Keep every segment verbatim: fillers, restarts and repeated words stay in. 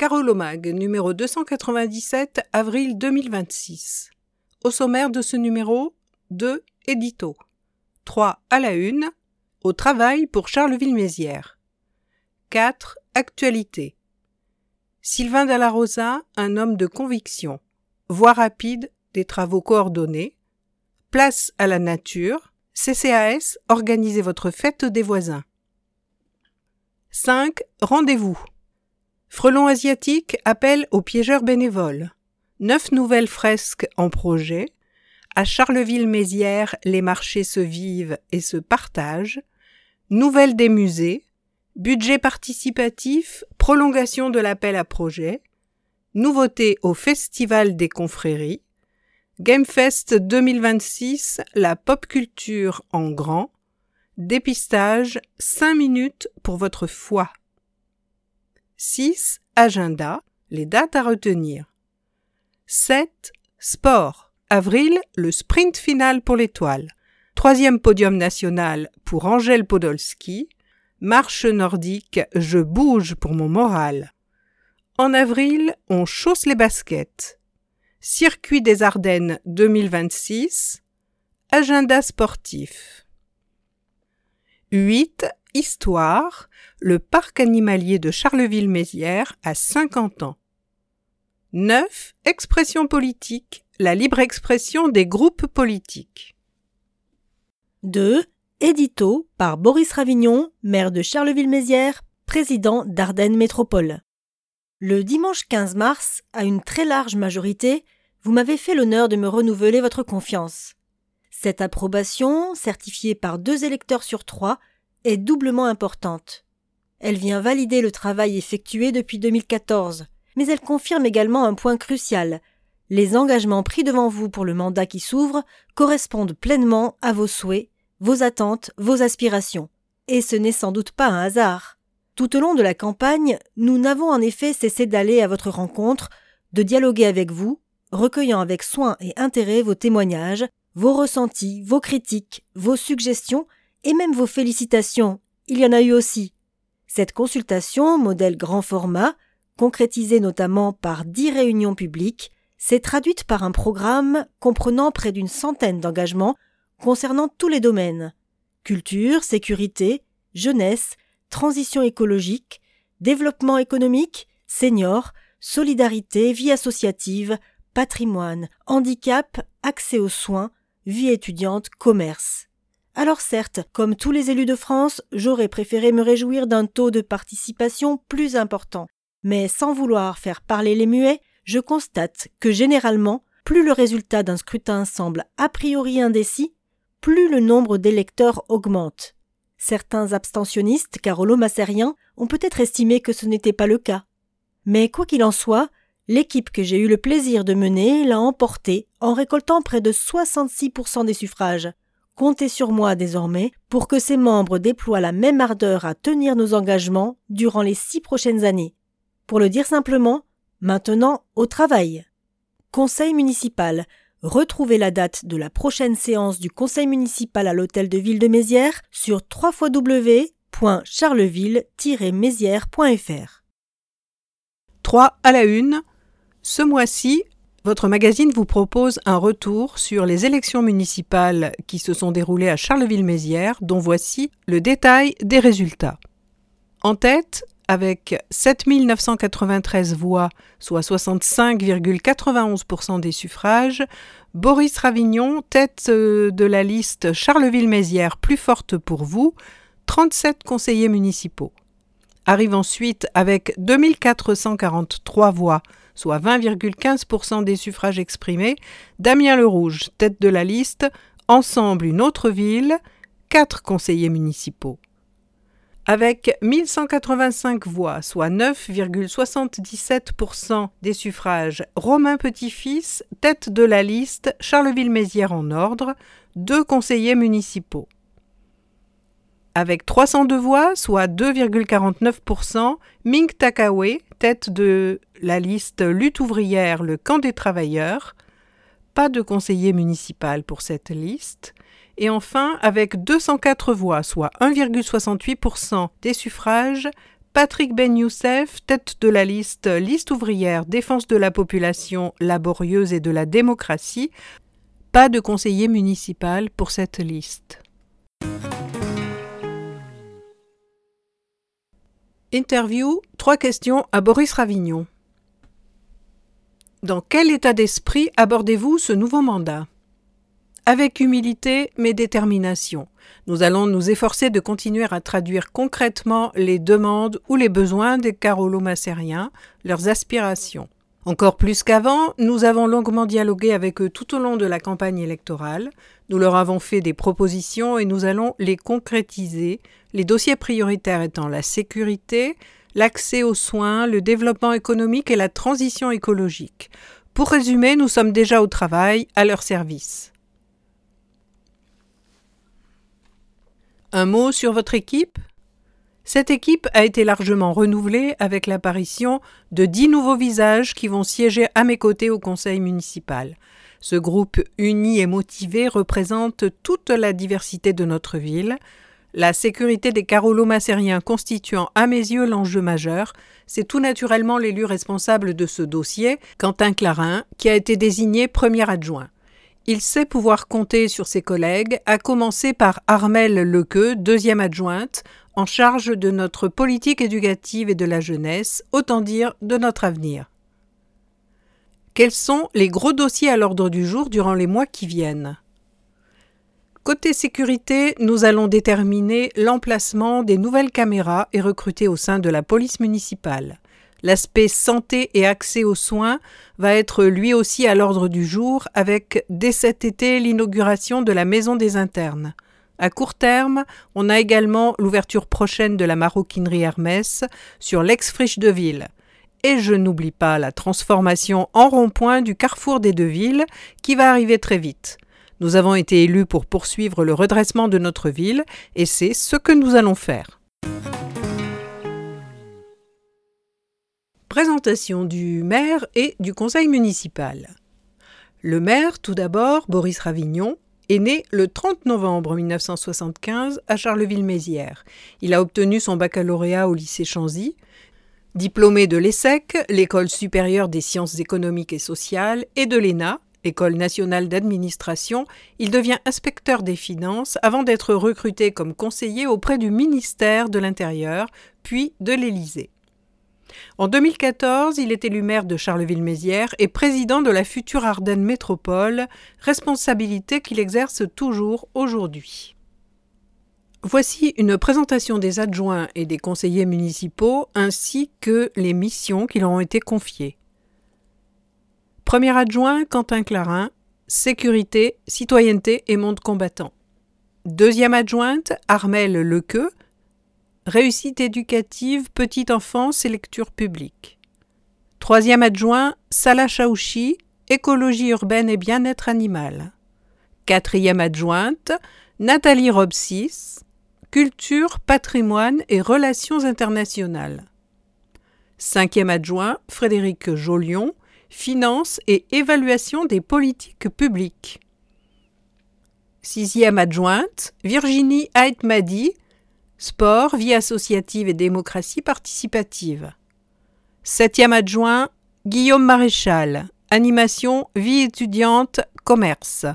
Carolomag, numéro deux cent quatre-vingt-dix-sept, avril deux mille vingt-six. Au sommaire de ce numéro, deux éditos. trois à la une, au travail pour Charleville-Mézières. quatre actualités. Sylvain Dalla Rosa, un homme de conviction. Voie rapide des travaux coordonnés. Place à la nature. C C A S, organisez votre fête des voisins. cinq rendez-vous. Frelon asiatique appelle aux piégeurs bénévoles. Neuf nouvelles fresques en projet. À Charleville-Mézières, les marchés se vivent et se partagent. Nouvelles des musées. Budget participatif, prolongation de l'appel à projet. Nouveauté au Festival des confréries. Gamefest deux mille vingt-six, la pop culture en grand. Dépistage, cinq minutes pour votre foi. six agenda, les dates à retenir. sept sport. Avril, le sprint final pour l'étoile. Troisième podium national pour Angèle Podolski. Marche nordique, je bouge pour mon moral. En avril, on chausse les baskets. Circuit des Ardennes deux mille vingt-six. Agenda sportif. huit Histoire. Le parc animalier de Charleville-Mézières a cinquante ans. neuf Expression politique. La libre expression des groupes politiques. deux Édito par Boris Ravignon, maire de Charleville-Mézières, président d'Ardennes Métropole. Le dimanche quinze mars, à une très large majorité, vous m'avez fait l'honneur de me renouveler votre confiance. Cette approbation, certifiée par deux électeurs sur trois, est doublement importante. Elle vient valider le travail effectué depuis deux mille quatorze, mais elle confirme également un point crucial. Les engagements pris devant vous pour le mandat qui s'ouvre correspondent pleinement à vos souhaits, vos attentes, vos aspirations. Et ce n'est sans doute pas un hasard. Tout au long de la campagne, nous n'avons en effet cessé d'aller à votre rencontre, de dialoguer avec vous, recueillant avec soin et intérêt vos témoignages, vos ressentis, vos critiques, vos suggestions et même vos félicitations. Il y en a eu aussi. Cette consultation, modèle grand format, concrétisée notamment par dix réunions publiques, s'est traduite par un programme comprenant près d'une centaine d'engagements concernant tous les domaines: culture, sécurité, jeunesse, transition écologique, développement économique, seniors, solidarité, vie associative, patrimoine, handicap, accès aux soins, vie étudiante, commerce. Alors certes, comme tous les élus de France, j'aurais préféré me réjouir d'un taux de participation plus important. Mais sans vouloir faire parler les muets, je constate que généralement, plus le résultat d'un scrutin semble a priori indécis, plus le nombre d'électeurs augmente. Certains abstentionnistes carolo-massériens ont peut-être estimé que ce n'était pas le cas. Mais quoi qu'il en soit, l'équipe que j'ai eu le plaisir de mener l'a emporté en récoltant près de soixante-six pour cent des suffrages. Comptez sur moi désormais pour que ses membres déploient la même ardeur à tenir nos engagements durant les six prochaines années. Pour le dire simplement, maintenant au travail. Conseil municipal. Retrouvez la date de la prochaine séance du conseil municipal à l'hôtel de ville de Mézières sur w w w point charleville tiret mézières point f r. trois à la une. Ce mois-ci, votre magazine vous propose un retour sur les élections municipales qui se sont déroulées à Charleville-Mézières, dont voici le détail des résultats. En tête, avec sept mille neuf cent quatre-vingt-treize voix, soit soixante-cinq virgule quatre-vingt-onze pour cent des suffrages, Boris Ravignon, tête de la liste Charleville-Mézières plus forte pour vous, trente-sept conseillers municipaux. Arrive ensuite avec deux mille quatre cent quarante-trois voix, soit vingt virgule quinze pour cent des suffrages exprimés, Damien Lerouge, tête de la liste, Ensemble une autre ville, quatre conseillers municipaux. Avec mille cent quatre-vingt-cinq voix, soit neuf virgule soixante-dix-sept pour cent des suffrages, Romain Petit-Fils, tête de la liste Charleville-Mézières en ordre, deux conseillers municipaux. Avec trois cent deux voix, soit deux virgule quarante-neuf pour cent, Ming Takawe, tête de la liste Lutte ouvrière, le camp des travailleurs. Pas de conseiller municipal pour cette liste. Et enfin, avec deux cent quatre voix, soit un virgule soixante-huit pour cent des suffrages, Patrick Ben Youssef, tête de la liste Liste ouvrière défense de la population laborieuse et de la démocratie. Pas de conseiller municipal pour cette liste. Interview, trois questions à Boris Ravignon. Dans quel état d'esprit abordez-vous ce nouveau mandat ? Avec humilité mais détermination. Nous allons nous efforcer de continuer à traduire concrètement les demandes ou les besoins des Carolo-Massériens, leurs aspirations. Encore plus qu'avant, nous avons longuement dialogué avec eux tout au long de la campagne électorale. Nous leur avons fait des propositions et nous allons les concrétiser, les dossiers prioritaires étant la sécurité, l'accès aux soins, le développement économique et la transition écologique. Pour résumer, nous sommes déjà au travail, à leur service. Un mot sur votre équipe ? Cette équipe a été largement renouvelée avec l'apparition de dix nouveaux visages qui vont siéger à mes côtés au conseil municipal. Ce groupe uni et motivé représente toute la diversité de notre ville. La sécurité des Carolo-Massériens constituant à mes yeux l'enjeu majeur, c'est tout naturellement l'élu responsable de ce dossier, Quentin Clarin, qui a été désigné premier adjoint. Il sait pouvoir compter sur ses collègues, à commencer par Armelle Lequeux, deuxième adjointe, en charge de notre politique éducative et de la jeunesse, autant dire de notre avenir. Quels sont les gros dossiers à l'ordre du jour durant les mois qui viennent ? Côté sécurité, nous allons déterminer l'emplacement des nouvelles caméras et recruter au sein de la police municipale. L'aspect santé et accès aux soins va être lui aussi à l'ordre du jour avec, dès cet été, l'inauguration de la Maison des Internes. À court terme, on a également l'ouverture prochaine de la maroquinerie Hermès sur l'ex-friche de ville. Et je n'oublie pas la transformation en rond-point du carrefour des deux villes qui va arriver très vite. Nous avons été élus pour poursuivre le redressement de notre ville et c'est ce que nous allons faire. Présentation du maire et du conseil municipal. Le maire, tout d'abord, Boris Ravignon, est né le trente novembre mille neuf cent soixante-quinze à Charleville-Mézières. Il a obtenu son baccalauréat au lycée Chanzy. Diplômé de l'E S S E C, l'École supérieure des sciences économiques et sociales, et de l'E N A, École nationale d'administration, il devient inspecteur des finances avant d'être recruté comme conseiller auprès du ministère de l'Intérieur, puis de l'Élysée. En deux mille quatorze, il est élu maire de Charleville-Mézières et président de la future Ardennes Métropole, responsabilité qu'il exerce toujours aujourd'hui. Voici une présentation des adjoints et des conseillers municipaux ainsi que les missions qui leur ont été confiées. Premier adjoint, Quentin Clarin, sécurité, citoyenneté et monde combattant. Deuxième adjointe, Armelle Lequeux, réussite éducative, petite enfance et lecture publique. Troisième adjoint, Salah Chaouchi, écologie urbaine et bien-être animal. Quatrième adjointe, Nathalie Robsis, culture, patrimoine et relations internationales. Cinquième adjoint, Frédéric Jolion, finance et évaluation des politiques publiques. Sixième adjointe, Virginie Haït-Madi, sport, vie associative et démocratie participative. Septième adjoint, Guillaume Maréchal, animation, vie étudiante, commerce.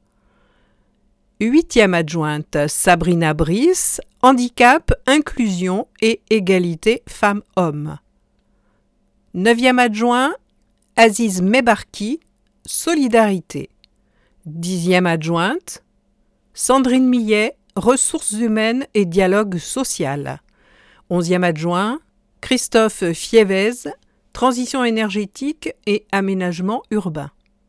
Huitième adjointe, Sabrina Brice, handicap, inclusion et égalité femmes-hommes. Neuvième adjoint, Aziz Mebarki, solidarité. Dixième adjointe, Sandrine Millet, ressources humaines et dialogue social. Onzième adjoint, Christophe Fievez, transition énergétique et aménagement urbain.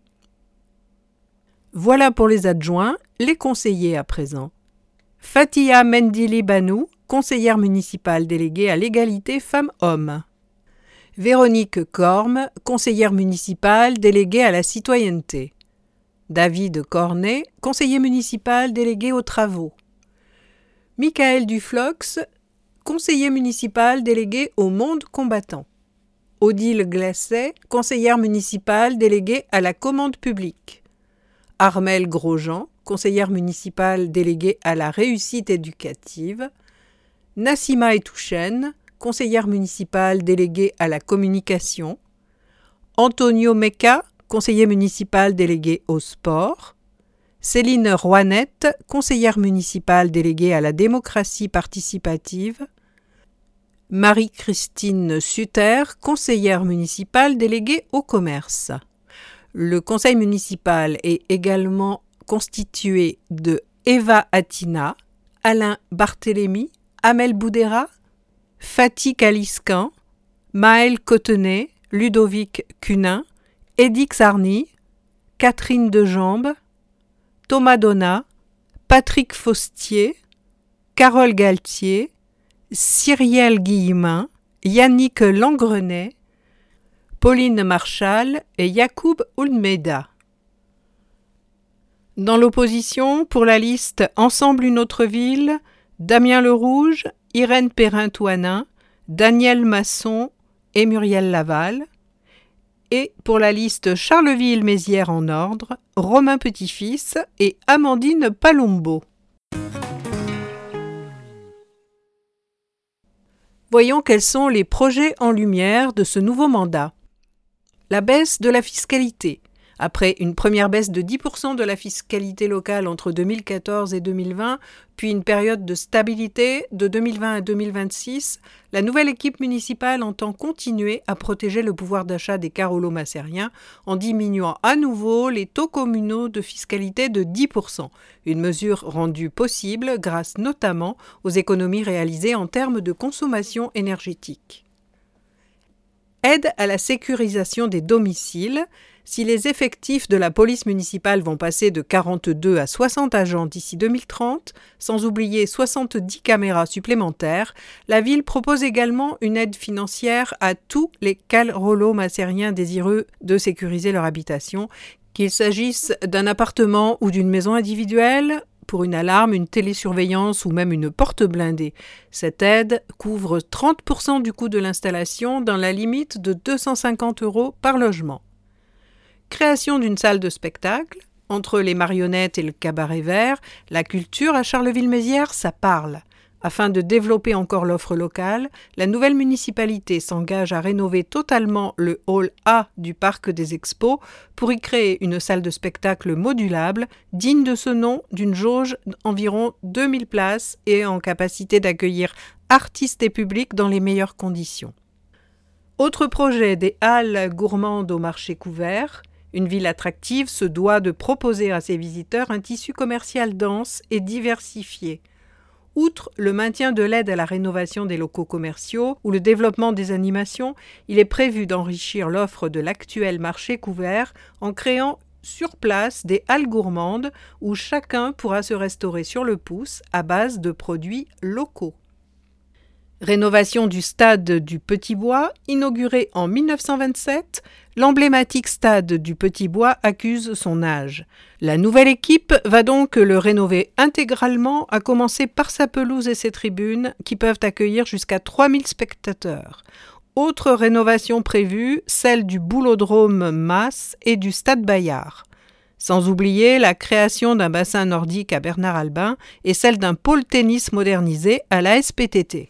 Voilà pour les adjoints, les conseillers à présent. Fatia Mendili Banou, conseillère municipale déléguée à l'égalité femmes-hommes. Véronique Corme, conseillère municipale déléguée à la citoyenneté. David Cornet, conseiller municipal délégué aux travaux. Michael Duflox, conseiller municipal délégué au monde combattant. Odile Glacet, conseillère municipale déléguée à la commande publique. Armelle Grosjean, conseillère municipale déléguée à la réussite éducative. Nassima Etouchen, conseillère municipale déléguée à la communication. Antonio Mecca, conseiller municipal délégué au sport. Céline Rouanette, conseillère municipale déléguée à la démocratie participative. Marie-Christine Sutter, conseillère municipale déléguée au commerce. Le conseil municipal est également constitué de Eva Atina, Alain Barthélémy, Amel Boudera, Fatih Kaliscan, Maël Cotenay, Ludovic Cunin, Edix Arny, Catherine Dejambe, Thomas Donat, Patrick Faustier, Carole Galtier, Cyrielle Guillemin, Yannick Langrenet, Pauline Marchal et Yacoub Oulmeda. Dans l'opposition, pour la liste Ensemble une autre ville, Damien Lerouge, Irène Perrin-Touanin, Daniel Masson et Muriel Laval. Et pour la liste Charleville-Mézières en ordre, Romain Petit-Fils et Amandine Palombo. Voyons quels sont les projets en lumière de ce nouveau mandat. La baisse de la fiscalité. Après une première baisse de dix pour cent de la fiscalité locale entre deux mille quatorze et deux mille vingt, puis une période de stabilité de deux mille vingt à deux mille vingt-six, la nouvelle équipe municipale entend continuer à protéger le pouvoir d'achat des Carolo-Macériens en diminuant à nouveau les taux communaux de fiscalité de dix pour cent, une mesure rendue possible grâce notamment aux économies réalisées en termes de consommation énergétique. Aide à la sécurisation des domiciles. Si les effectifs de la police municipale vont passer de quarante-deux à soixante agents d'ici deux mille trente, sans oublier soixante-dix caméras supplémentaires, la ville propose également une aide financière à tous les Carolo-Macériens désireux de sécuriser leur habitation, qu'il s'agisse d'un appartement ou d'une maison individuelle, pour une alarme, une télésurveillance ou même une porte blindée. Cette aide couvre trente pour cent du coût de l'installation dans la limite de deux cent cinquante euros par logement. Création d'une salle de spectacle. Entre les marionnettes et le cabaret vert, la culture à Charleville-Mézières, ça parle. Afin de développer encore l'offre locale, la nouvelle municipalité s'engage à rénover totalement le hall A du parc des Expos pour y créer une salle de spectacle modulable, digne de ce nom, d'une jauge d'environ deux mille places et en capacité d'accueillir artistes et publics dans les meilleures conditions. Autre projet, des halles gourmandes au marché couvert. Une ville attractive se doit de proposer à ses visiteurs un tissu commercial dense et diversifié. Outre le maintien de l'aide à la rénovation des locaux commerciaux ou le développement des animations, il est prévu d'enrichir l'offre de l'actuel marché couvert en créant sur place des halles gourmandes où chacun pourra se restaurer sur le pouce à base de produits locaux. Rénovation du stade du Petit Bois, inauguré en mille neuf cent vingt-sept, l'emblématique stade du Petit Bois accuse son âge. La nouvelle équipe va donc le rénover intégralement, à commencer par sa pelouse et ses tribunes, qui peuvent accueillir jusqu'à trois mille spectateurs. Autre rénovation prévue, celle du Boulodrome Mas et du Stade Bayard. Sans oublier la création d'un bassin nordique à Bernard-Albin et celle d'un pôle tennis modernisé à la S P T T.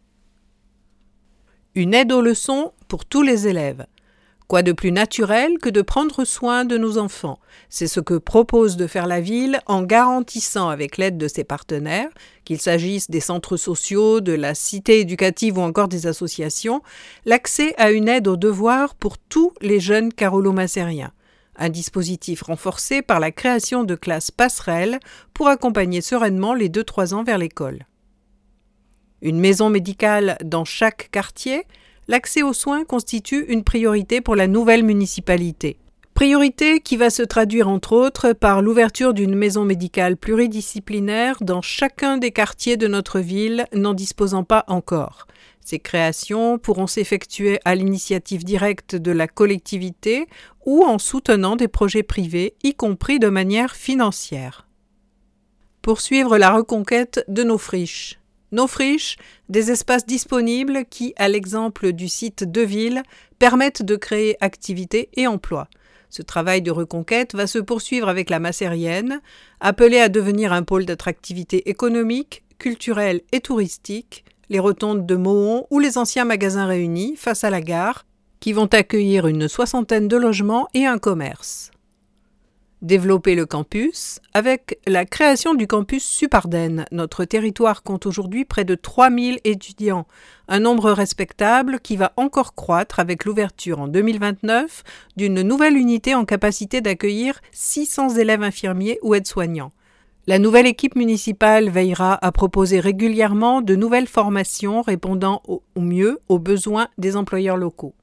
Une aide aux leçons pour tous les élèves. Quoi de plus naturel que de prendre soin de nos enfants? C'est ce que propose de faire la ville en garantissant, avec l'aide de ses partenaires, qu'il s'agisse des centres sociaux, de la cité éducative ou encore des associations, l'accès à une aide aux devoirs pour tous les jeunes Carolo-Macériens. Un dispositif renforcé par la création de classes passerelles pour accompagner sereinement les deux trois ans vers l'école. Une maison médicale dans chaque quartier, l'accès aux soins constitue une priorité pour la nouvelle municipalité. Priorité qui va se traduire entre autres par l'ouverture d'une maison médicale pluridisciplinaire dans chacun des quartiers de notre ville n'en disposant pas encore. Ces créations pourront s'effectuer à l'initiative directe de la collectivité ou en soutenant des projets privés, y compris de manière financière. Poursuivre la reconquête de nos friches. Nos friches, des espaces disponibles qui, à l'exemple du site Deville, permettent de créer activité et emploi. Ce travail de reconquête va se poursuivre avec la Macérienne, appelée à devenir un pôle d'attractivité économique, culturelle et touristique. les rotondes de Mohon ou les anciens magasins réunis face à la gare, qui vont accueillir une soixantaine de logements et un commerce. Développer le campus avec la création du campus Supardenne. Notre territoire compte aujourd'hui près de trois mille étudiants, un nombre respectable qui va encore croître avec l'ouverture en deux mille vingt-neuf d'une nouvelle unité en capacité d'accueillir six cents élèves infirmiers ou aides-soignants. La nouvelle équipe municipale veillera à proposer régulièrement de nouvelles formations répondant au mieux aux besoins des employeurs locaux.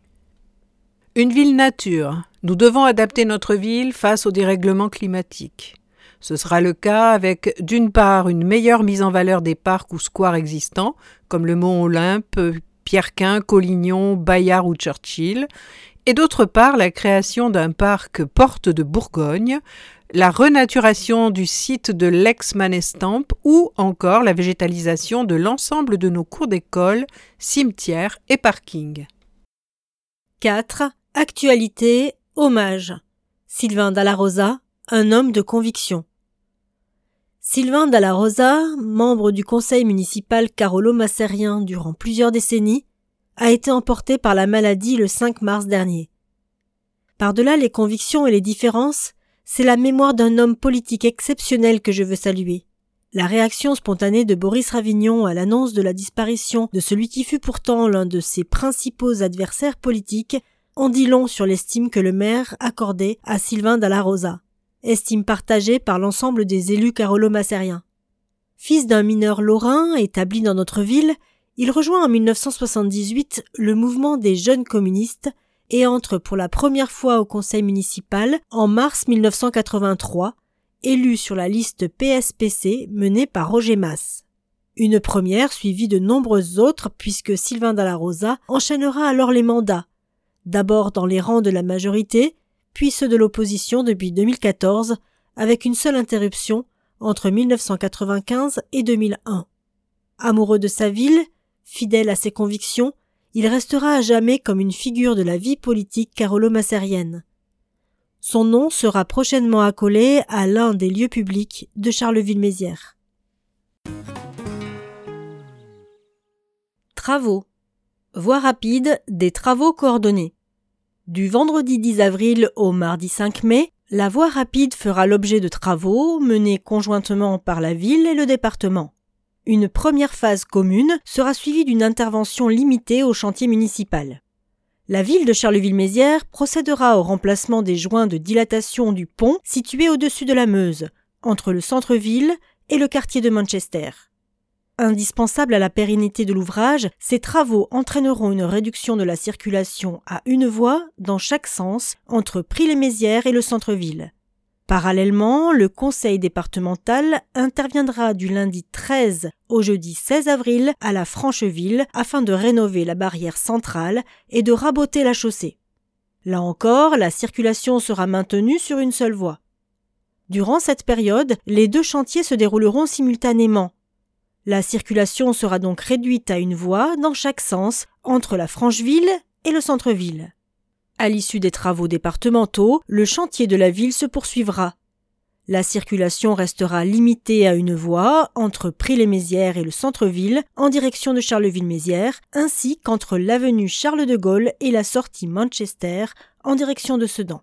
Une ville nature. Nous devons adapter notre ville face au dérèglement climatique. Ce sera le cas avec, d'une part, une meilleure mise en valeur des parcs ou squares existants, comme le Mont Olympe, Pierrequin, Collignon, Bayard ou Churchill, et d'autre part, la création d'un parc Porte de Bourgogne, la renaturation du site de l'ex-Manestampe ou encore la végétalisation de l'ensemble de nos cours d'école, cimetières et parkings. quatre. Actualité, hommage. Sylvain Dalla Rosa, un homme de conviction. Sylvain Dalla Rosa, membre du conseil municipal carolo-massérien durant plusieurs décennies, a été emporté par la maladie le cinq mars dernier. Par-delà les convictions et les différences, c'est la mémoire d'un homme politique exceptionnel que je veux saluer. La réaction spontanée de Boris Ravignon à l'annonce de la disparition de celui qui fut pourtant l'un de ses principaux adversaires politiques en dit long sur l'estime que le maire accordait à Sylvain Dalla Rosa, estime partagée par l'ensemble des élus carolo-massériens. Fils d'un mineur lorrain établi dans notre ville, il rejoint en mille neuf cent soixante-dix-huit le mouvement des jeunes communistes et entre pour la première fois au conseil municipal en mars mille neuf cent quatre-vingt-trois, élu sur la liste P S P C menée par Roger Masse. Une première suivie de nombreuses autres puisque Sylvain Dalla Rosa enchaînera alors les mandats, d'abord dans les rangs de la majorité, puis ceux de l'opposition depuis deux mille quatorze, avec une seule interruption entre mille neuf cent quatre-vingt-quinze et deux mille un. Amoureux de sa ville, fidèle à ses convictions, il restera à jamais comme une figure de la vie politique carolo-massérienne. Son nom sera prochainement accolé à l'un des lieux publics de Charleville-Mézières. Travaux. Voie rapide des travaux coordonnés. Du vendredi dix avril au mardi cinq mai, la voie rapide fera l'objet de travaux menés conjointement par la ville et le département. Une première phase commune sera suivie d'une intervention limitée au chantier municipal. La ville de Charleville-Mézières procédera au remplacement des joints de dilatation du pont situé au-dessus de la Meuse, entre le centre-ville et le quartier de Manchester. Indispensables à la pérennité de l'ouvrage, ces travaux entraîneront une réduction de la circulation à une voie dans chaque sens entre Prix-les-Mézières et le centre-ville. Parallèlement, le conseil départemental interviendra du lundi treize au jeudi seize avril à la Francheville afin de rénover la barrière centrale et de raboter la chaussée. Là encore, la circulation sera maintenue sur une seule voie. Durant cette période, les deux chantiers se dérouleront simultanément. La circulation sera donc réduite à une voie dans chaque sens entre la Francheville et le centre-ville. À l'issue des travaux départementaux, le chantier de la ville se poursuivra. La circulation restera limitée à une voie entre Prix-les-Mézières et le centre-ville en direction de Charleville-Mézières, ainsi qu'entre l'avenue Charles de Gaulle et la sortie Manchester en direction de Sedan.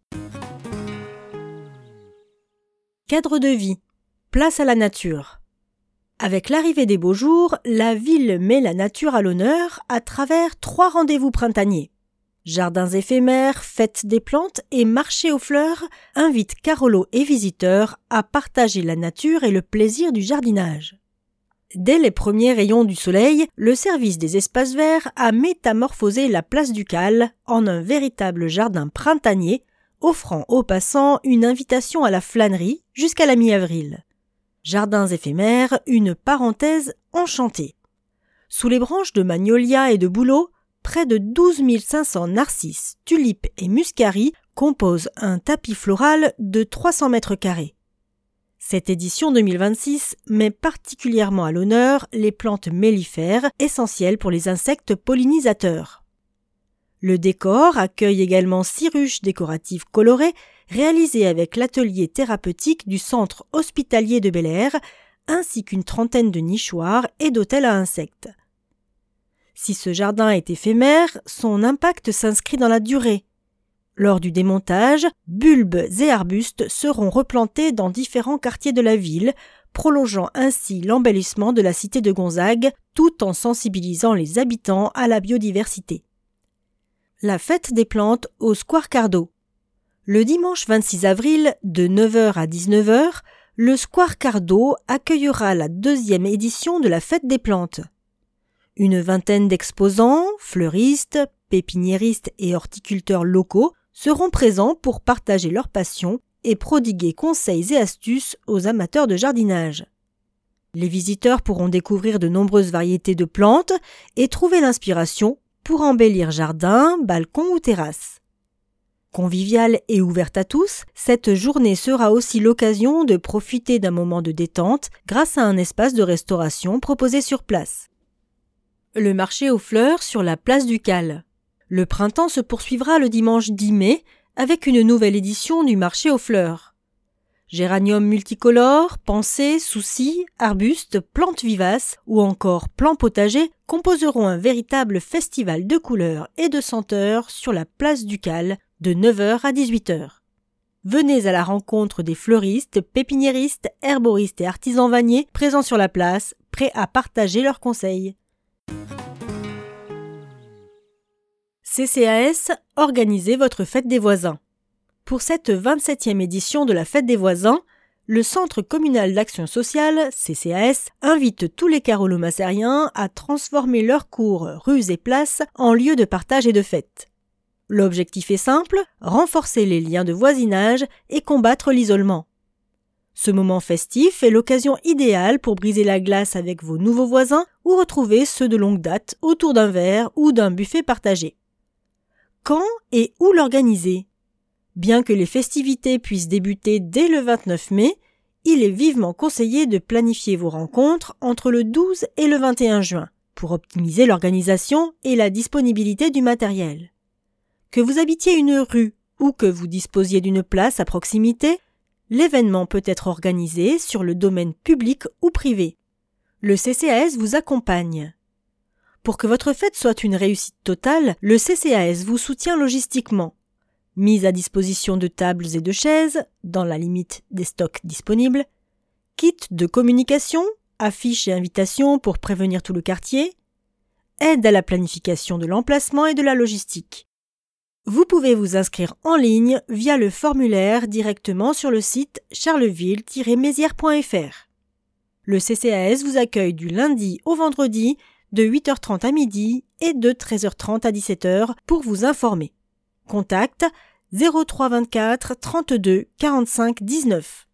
Cadre de vie. Place à la nature. Avec l'arrivée des beaux jours, la ville met la nature à l'honneur à travers trois rendez-vous printaniers. Jardins éphémères, fêtes des plantes et marchés aux fleurs invitent Carolo et visiteurs à partager la nature et le plaisir du jardinage. Dès les premiers rayons du soleil, le service des espaces verts a métamorphosé la place du Cal en un véritable jardin printanier, offrant aux passants une invitation à la flânerie jusqu'à la mi-avril. Jardins éphémères, une parenthèse enchantée. Sous les branches de magnolia et de bouleau, près de douze mille cinq cents narcisses, tulipes et muscaries composent un tapis floral de trois cents mètres carrés. Cette édition deux mille vingt-six met particulièrement à l'honneur les plantes mellifères essentielles pour les insectes pollinisateurs. Le décor accueille également six ruches décoratives colorées réalisées avec l'atelier thérapeutique du centre hospitalier de Bel Air, ainsi qu'une trentaine de nichoirs et d'hôtels à insectes. Si ce jardin est éphémère, son impact s'inscrit dans la durée. Lors du démontage, bulbes et arbustes seront replantés dans différents quartiers de la ville, prolongeant ainsi l'embellissement de la cité de Gonzague, tout en sensibilisant les habitants à la biodiversité. La fête des plantes au Square Cardo. Le dimanche vingt-six avril, de neuf heures à dix-neuf heures, le Square Cardo accueillera la deuxième édition de la fête des plantes. Une vingtaine d'exposants, fleuristes, pépiniéristes et horticulteurs locaux seront présents pour partager leur passion et prodiguer conseils et astuces aux amateurs de jardinage. Les visiteurs pourront découvrir de nombreuses variétés de plantes et trouver l'inspiration pour embellir jardin, balcon ou terrasse. Conviviale et ouverte à tous, cette journée sera aussi l'occasion de profiter d'un moment de détente grâce à un espace de restauration proposé sur place. Le marché aux fleurs sur la place du Cal. Le printemps se poursuivra le dimanche dix mai avec une nouvelle édition du marché aux fleurs. Géraniums multicolores, pensées, soucis, arbustes, plantes vivaces ou encore plants potagers composeront un véritable festival de couleurs et de senteurs sur la place du Cal de neuf heures à dix-huit heures. Venez à la rencontre des fleuristes, pépiniéristes, herboristes et artisans vanniers présents sur la place, prêts à partager leurs conseils. C C A S, organisez votre fête des voisins. Pour cette vingt-septième édition de la fête des voisins, le Centre communal d'action sociale, C C A S, invite tous les carolo-massariens à transformer leurs cours, rues et places en lieux de partage et de fête. L'objectif est simple, renforcer les liens de voisinage et combattre l'isolement. Ce moment festif est l'occasion idéale pour briser la glace avec vos nouveaux voisins ou retrouver ceux de longue date autour d'un verre ou d'un buffet partagé. Quand et où l'organiser ? Bien que les festivités puissent débuter dès le vingt-neuf mai, il est vivement conseillé de planifier vos rencontres entre le douze et le vingt et un juin pour optimiser l'organisation et la disponibilité du matériel. Que vous habitiez une rue ou que vous disposiez d'une place à proximité, l'événement peut être organisé sur le domaine public ou privé. Le C C A S vous accompagne. Pour que votre fête soit une réussite totale, le C C A S vous soutient logistiquement. Mise à disposition de tables et de chaises, dans la limite des stocks disponibles, kit de communication, affiches et invitations pour prévenir tout le quartier, aide à la planification de l'emplacement et de la logistique. Vous pouvez vous inscrire en ligne via le formulaire directement sur le site charleville tiret mézières point f r. Le C C A S vous accueille du lundi au vendredi de huit heures trente à midi et de treize heures trente à dix-sept heures pour vous informer. Contact zéro trois vingt-quatre trente-deux quarante-cinq dix-neuf.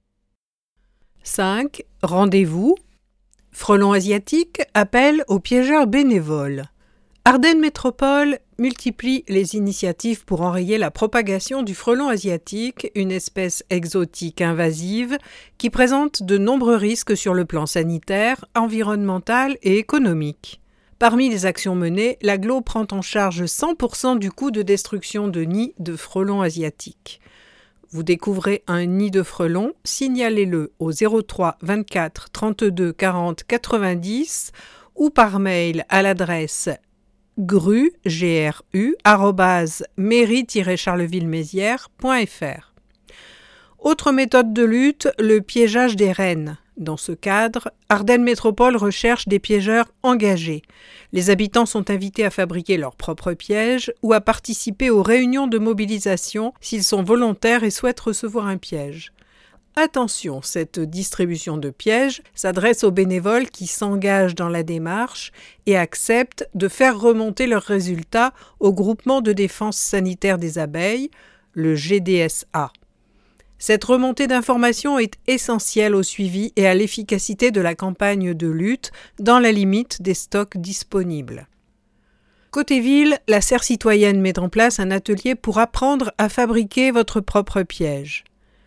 cinq. Rendez-vous. Frelon asiatique appelle aux piégeurs bénévoles. Ardennes Métropole multiplie les initiatives pour enrayer la propagation du frelon asiatique, une espèce exotique invasive qui présente de nombreux risques sur le plan sanitaire, environnemental et économique. Parmi les actions menées, l'agglo prend en charge cent pour cent du coût de destruction de nids de frelons asiatiques. Vous découvrez un nid de frelons, signalez-le au zéro trois vingt-quatre trente-deux quarante quatre-vingt-dix ou par mail à l'adresse gru, g r u, arobase mairie tiret charleville mézières point f r. Autre méthode de lutte, le piégeage des rennes. Dans ce cadre, Ardennes Métropole recherche des piégeurs engagés. Les habitants sont invités à fabriquer leurs propres pièges ou à participer aux réunions de mobilisation s'ils sont volontaires et souhaitent recevoir un piège. Attention, cette distribution de pièges s'adresse aux bénévoles qui s'engagent dans la démarche et acceptent de faire remonter leurs résultats au groupement de défense sanitaire des abeilles, le G D S A. Cette remontée d'informations est essentielle au suivi et à l'efficacité de la campagne de lutte dans la limite des stocks disponibles. Côté ville, la Serre citoyenne met en place un atelier pour apprendre à fabriquer votre propre piège.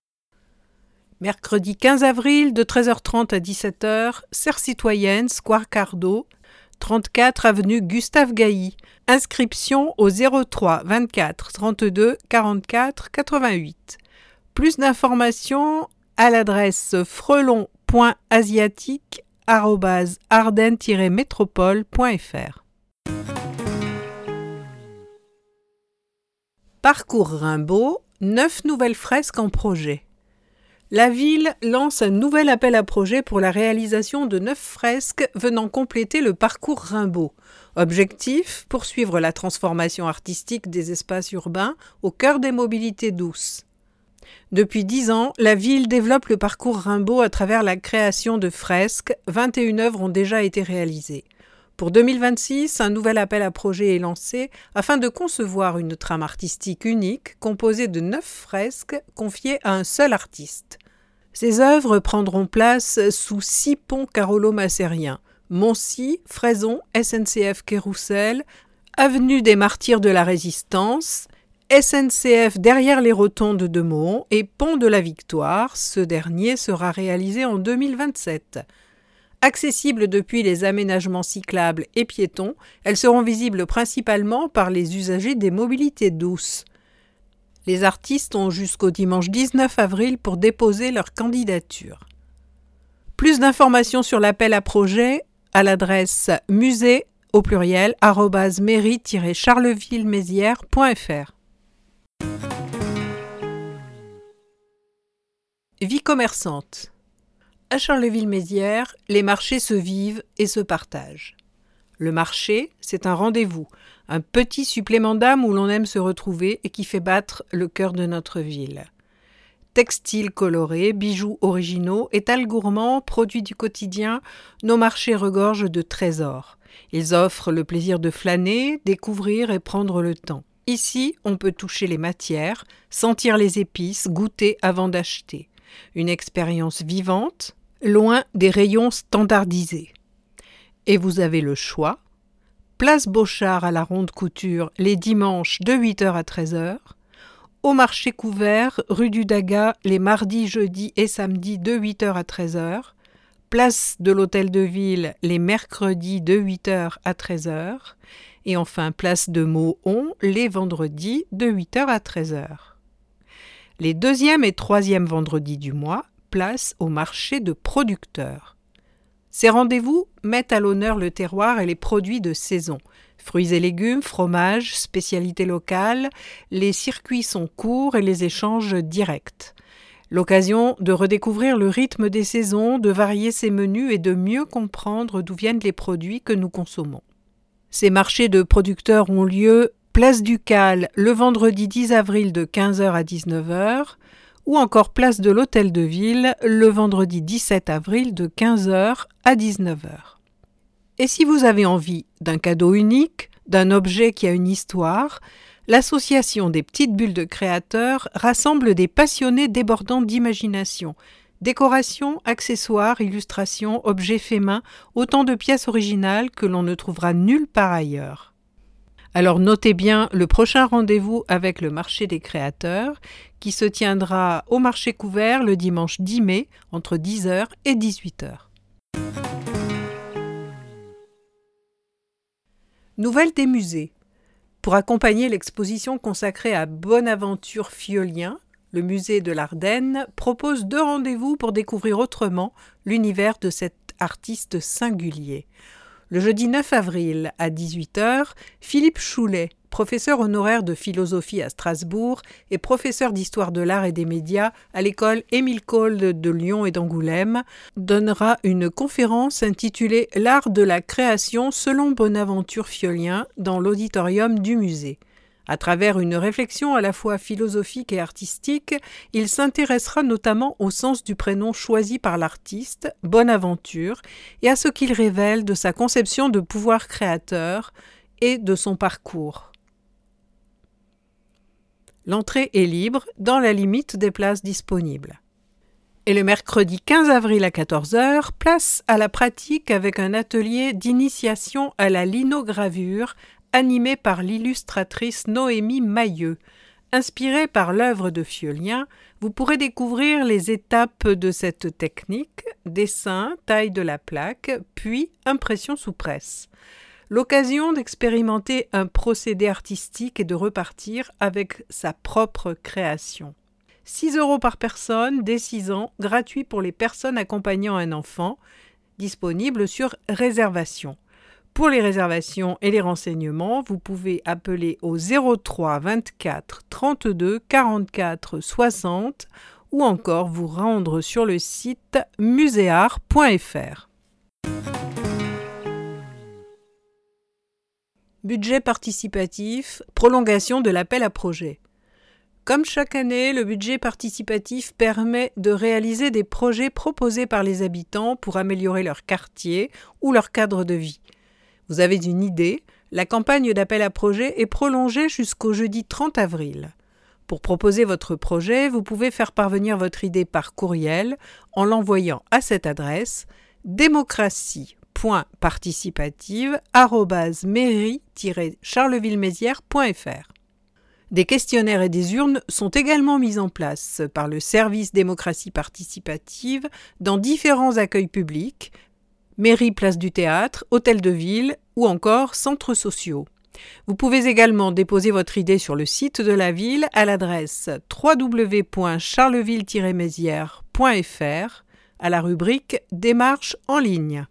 Mercredi quinze avril de treize heures trente à dix-sept heures, Serre citoyenne, Square Cardo, trente-quatre avenue Gustave Gailly. Inscription au zéro trois vingt-quatre trente-deux quarante-quatre quatre-vingt-huit. Plus d'informations à l'adresse frelon point point asiatique arobase ardennes tiret métropole point f r. Parcours Rimbaud, neuf nouvelles fresques en projet. La ville lance un nouvel appel à projet pour la réalisation de neuf fresques venant compléter le parcours Rimbaud. Objectif, poursuivre la transformation artistique des espaces urbains au cœur des mobilités douces. Depuis dix ans, la ville développe le parcours Rimbaud à travers la création de fresques. vingt et une œuvres ont déjà été réalisées. Pour deux mille vingt-six, un nouvel appel à projet est lancé afin de concevoir une trame artistique unique composée de neuf fresques confiées à un seul artiste. Ces œuvres prendront place sous six ponts carolo-macériens: Moncy, Fraison, S N C F Quai Roussel, Avenue des Martyrs de la Résistance, S N C F derrière les rotondes de Mauhan et Pont de la Victoire. Ce dernier sera réalisé en deux mille vingt-sept. Accessibles depuis les aménagements cyclables et piétons, elles seront visibles principalement par les usagers des mobilités douces. Les artistes ont jusqu'au dimanche dix-neuf avril pour déposer leur candidature. Plus d'informations sur l'appel à projet à l'adresse musée au pluriel arobase mairie tiret charleville-mézières point f r. Vie commerçante. À Charleville-Mézières, les marchés se vivent et se partagent. Le marché, c'est un rendez-vous, un petit supplément d'âme où l'on aime se retrouver et qui fait battre le cœur de notre ville. Textiles colorés, bijoux originaux, étals gourmands, produits du quotidien, nos marchés regorgent de trésors. Ils offrent le plaisir de flâner, découvrir et prendre le temps. Ici, on peut toucher les matières, sentir les épices, goûter avant d'acheter. Une expérience vivante, loin des rayons standardisés. Et vous avez le choix. Place Beauchard à la Ronde Couture, les dimanches de huit heures à treize heures. Au marché couvert, rue du Daga, les mardis, jeudis et samedis de huit heures à treize heures. Place de l'Hôtel de Ville, les mercredis de huit heures à treize heures. Et enfin, place de Mauhan, les vendredis de huit heures à treize heures. Les deuxième et troisième vendredis du mois, place au marché de producteurs. Ces rendez-vous mettent à l'honneur le terroir et les produits de saison. Fruits et légumes, fromages, spécialités locales, les circuits sont courts et les échanges directs. L'occasion de redécouvrir le rythme des saisons, de varier ses menus et de mieux comprendre d'où viennent les produits que nous consommons. Ces marchés de producteurs ont lieu place du Cal le vendredi dix avril de quinze heures à dix-neuf heures ou encore place de l'Hôtel de Ville le vendredi dix-sept avril de quinze heures à dix-neuf heures. Et si vous avez envie d'un cadeau unique, d'un objet qui a une histoire, l'association des petites bulles de créateurs rassemble des passionnés débordants d'imagination. Décorations, accessoires, illustrations, objets faits main, autant de pièces originales que l'on ne trouvera nulle part ailleurs. Alors notez bien le prochain rendez-vous avec le marché des créateurs qui se tiendra au marché couvert le dimanche dix mai entre dix heures et dix-huit heures. Nouvelle des musées. Pour accompagner l'exposition consacrée à Bonaventure Fiolien, le musée de l'Ardenne propose deux rendez-vous pour découvrir autrement l'univers de cet artiste singulier. Le jeudi neuf avril à dix-huit heures, Philippe Choulet, professeur honoraire de philosophie à Strasbourg et professeur d'histoire de l'art et des médias à l'école Émile Cohl de Lyon et d'Angoulême, donnera une conférence intitulée « L'art de la création selon Bonaventure Fiolien » dans l'auditorium du musée. À travers une réflexion à la fois philosophique et artistique, il s'intéressera notamment au sens du prénom choisi par l'artiste, Bonaventure, et à ce qu'il révèle de sa conception de pouvoir créateur et de son parcours. L'entrée est libre, dans la limite des places disponibles. Et le mercredi quinze avril à quatorze heures, place à la pratique avec un atelier d'initiation à la linogravure animé par l'illustratrice Noémie Mailleux. Inspiré par l'œuvre de Fiolien, vous pourrez découvrir les étapes de cette technique, dessin, taille de la plaque, puis impression sous presse. L'occasion d'expérimenter un procédé artistique et de repartir avec sa propre création. six euros par personne dès six ans, gratuit pour les personnes accompagnant un enfant, disponible sur réservation. Pour les réservations et les renseignements, vous pouvez appeler au zéro trois vingt-quatre trente-deux quarante-quatre soixante ou encore vous rendre sur le site muséart point f r. Budget participatif, prolongation de l'appel à projets. Comme chaque année, le budget participatif permet de réaliser des projets proposés par les habitants pour améliorer leur quartier ou leur cadre de vie. Vous avez une idée, la campagne d'appel à projets est prolongée jusqu'au jeudi trente avril. Pour proposer votre projet, vous pouvez faire parvenir votre idée par courriel en l'envoyant à cette adresse démocratie point participative arobase mairie tiret charleville-mézières point f r. Des questionnaires et des urnes sont également mis en place par le service démocratie participative dans différents accueils publics, mairie place du théâtre, hôtel de ville ou encore centres sociaux. Vous pouvez également déposer votre idée sur le site de la ville à l'adresse w w w point charleville tiret mézières point f r à la rubrique Démarches en ligne.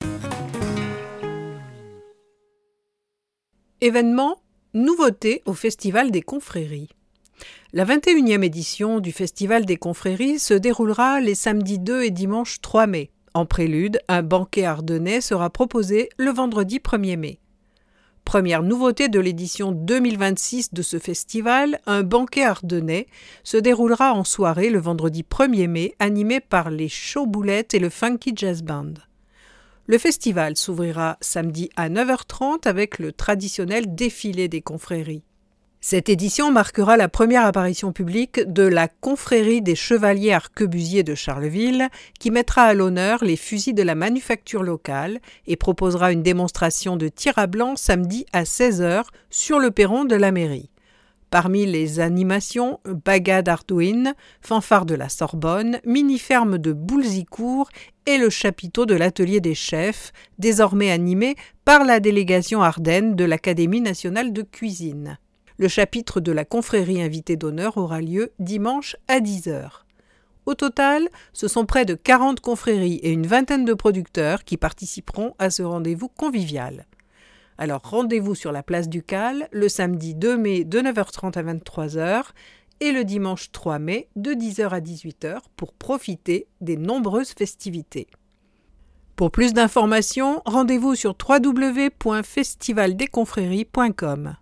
Événements, nouveautés au Festival des Confréries. La vingt et unième édition du Festival des Confréries se déroulera les samedis deux et dimanche trois mai. En prélude, un banquet ardennais sera proposé le vendredi premier mai. Première nouveauté de l'édition deux mille vingt-six de ce festival, un banquet ardennais se déroulera en soirée le vendredi premier mai, animé par les Chauboulettes et le Funky Jazz Band. Le festival s'ouvrira samedi à neuf heures trente avec le traditionnel défilé des confréries. Cette édition marquera la première apparition publique de la confrérie des chevaliers arquebusiers de Charleville, qui mettra à l'honneur les fusils de la manufacture locale et proposera une démonstration de tir à blanc samedi à seize heures sur le perron de la mairie. Parmi les animations, bagade Ardouin, fanfare de la Sorbonne, mini-ferme de Boulzicourt et le chapiteau de l'atelier des chefs, désormais animé par la délégation Ardennes de l'Académie nationale de cuisine. Le chapitre de la confrérie invitée d'honneur aura lieu dimanche à dix heures. Au total, ce sont près de quarante confréries et une vingtaine de producteurs qui participeront à ce rendez-vous convivial. Alors rendez-vous sur la place du Cal le samedi deux mai de neuf heures trente à vingt-trois heures et le dimanche trois mai de dix heures à dix-huit heures pour profiter des nombreuses festivités. Pour plus d'informations, rendez-vous sur w w w point festival des confréries point com.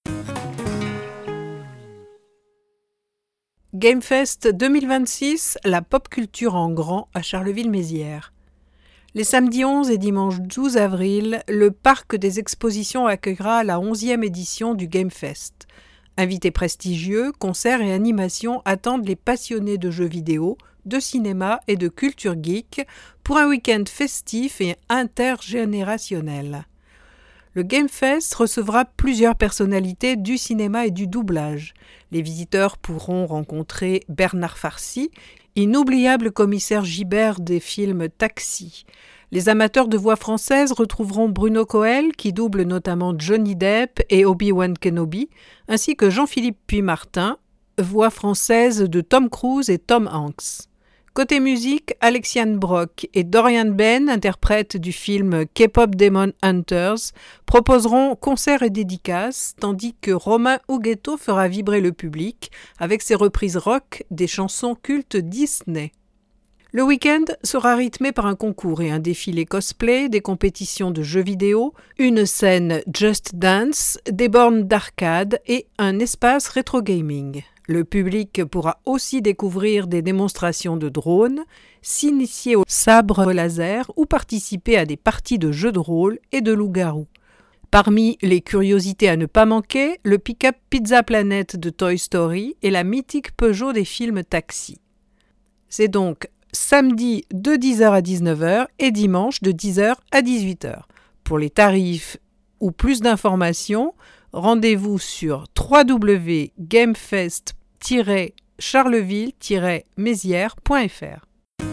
Gamefest deux mille vingt-six, la pop culture en grand à Charleville-Mézières. Les samedis onze et dimanche douze avril, le parc des expositions accueillera la onzième édition du Gamefest. Invités prestigieux, concerts et animations attendent les passionnés de jeux vidéo, de cinéma et de culture geek pour un week-end festif et intergénérationnel. Le Gamefest recevra plusieurs personnalités du cinéma et du doublage. Les visiteurs pourront rencontrer Bernard Farcy, inoubliable commissaire Gibert des films Taxi. Les amateurs de voix françaises retrouveront Bruno Coel, qui double notamment Johnny Depp et Obi-Wan Kenobi, ainsi que Jean-Philippe Puy-Martin, voix française de Tom Cruise et Tom Hanks. Côté musique, Alexiane Brock et Dorian Ben, interprètes du film K-pop Demon Hunters, proposeront concerts et dédicaces, tandis que Romain Huguetto fera vibrer le public avec ses reprises rock des chansons cultes Disney. Le week-end sera rythmé par un concours et un défilé cosplay, des compétitions de jeux vidéo, une scène Just Dance, des bornes d'arcade et un espace rétro gaming. Le public pourra aussi découvrir des démonstrations de drones, s'initier au sabre laser ou participer à des parties de jeux de rôle et de loup-garou. Parmi les curiosités à ne pas manquer, le pick-up Pizza Planet de Toy Story et la mythique Peugeot des films Taxi. C'est donc samedi de dix heures à dix-neuf heures et dimanche de dix heures à dix-huit heures. Pour les tarifs ou plus d'informations, rendez-vous sur w w w point gamefest tiret charleville tiret mézières point f r.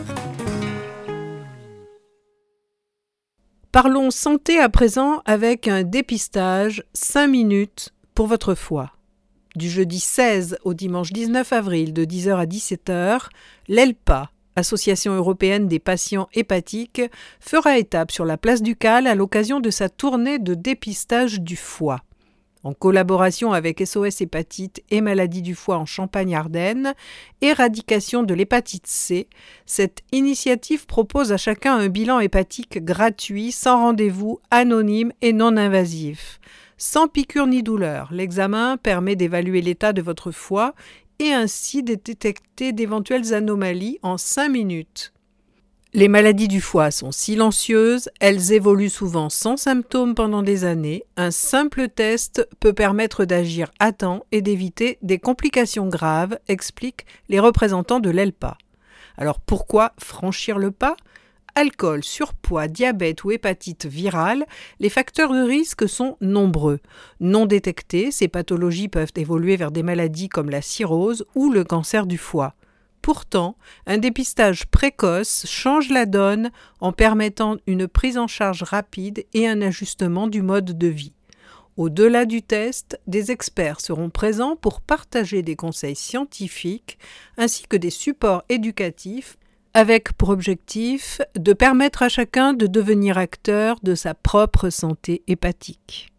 Parlons santé à présent avec un dépistage cinq minutes pour votre foie. Du jeudi seize au dimanche dix-neuf avril de dix heures à dix-sept heures, l'E L P A, Association européenne des patients hépatiques, fera étape sur la place du Cal à l'occasion de sa tournée de dépistage du foie. En collaboration avec S O S Hépatite et Maladies du foie en Champagne-Ardenne, éradication de l'hépatite C, cette initiative propose à chacun un bilan hépatique gratuit, sans rendez-vous, anonyme et non invasif. Sans piqûre ni douleur, l'examen permet d'évaluer l'état de votre foie et ainsi de détecter d'éventuelles anomalies en cinq minutes. Les maladies du foie sont silencieuses, elles évoluent souvent sans symptômes pendant des années. Un simple test peut permettre d'agir à temps et d'éviter des complications graves, expliquent les représentants de l'E L P A. Alors pourquoi franchir le pas ? Alcool, surpoids, diabète ou hépatite virale, les facteurs de risque sont nombreux. Non détectés, ces pathologies peuvent évoluer vers des maladies comme la cirrhose ou le cancer du foie. Pourtant, un dépistage précoce change la donne en permettant une prise en charge rapide et un ajustement du mode de vie. Au-delà du test, des experts seront présents pour partager des conseils scientifiques ainsi que des supports éducatifs avec pour objectif de permettre à chacun de devenir acteur de sa propre santé hépatique.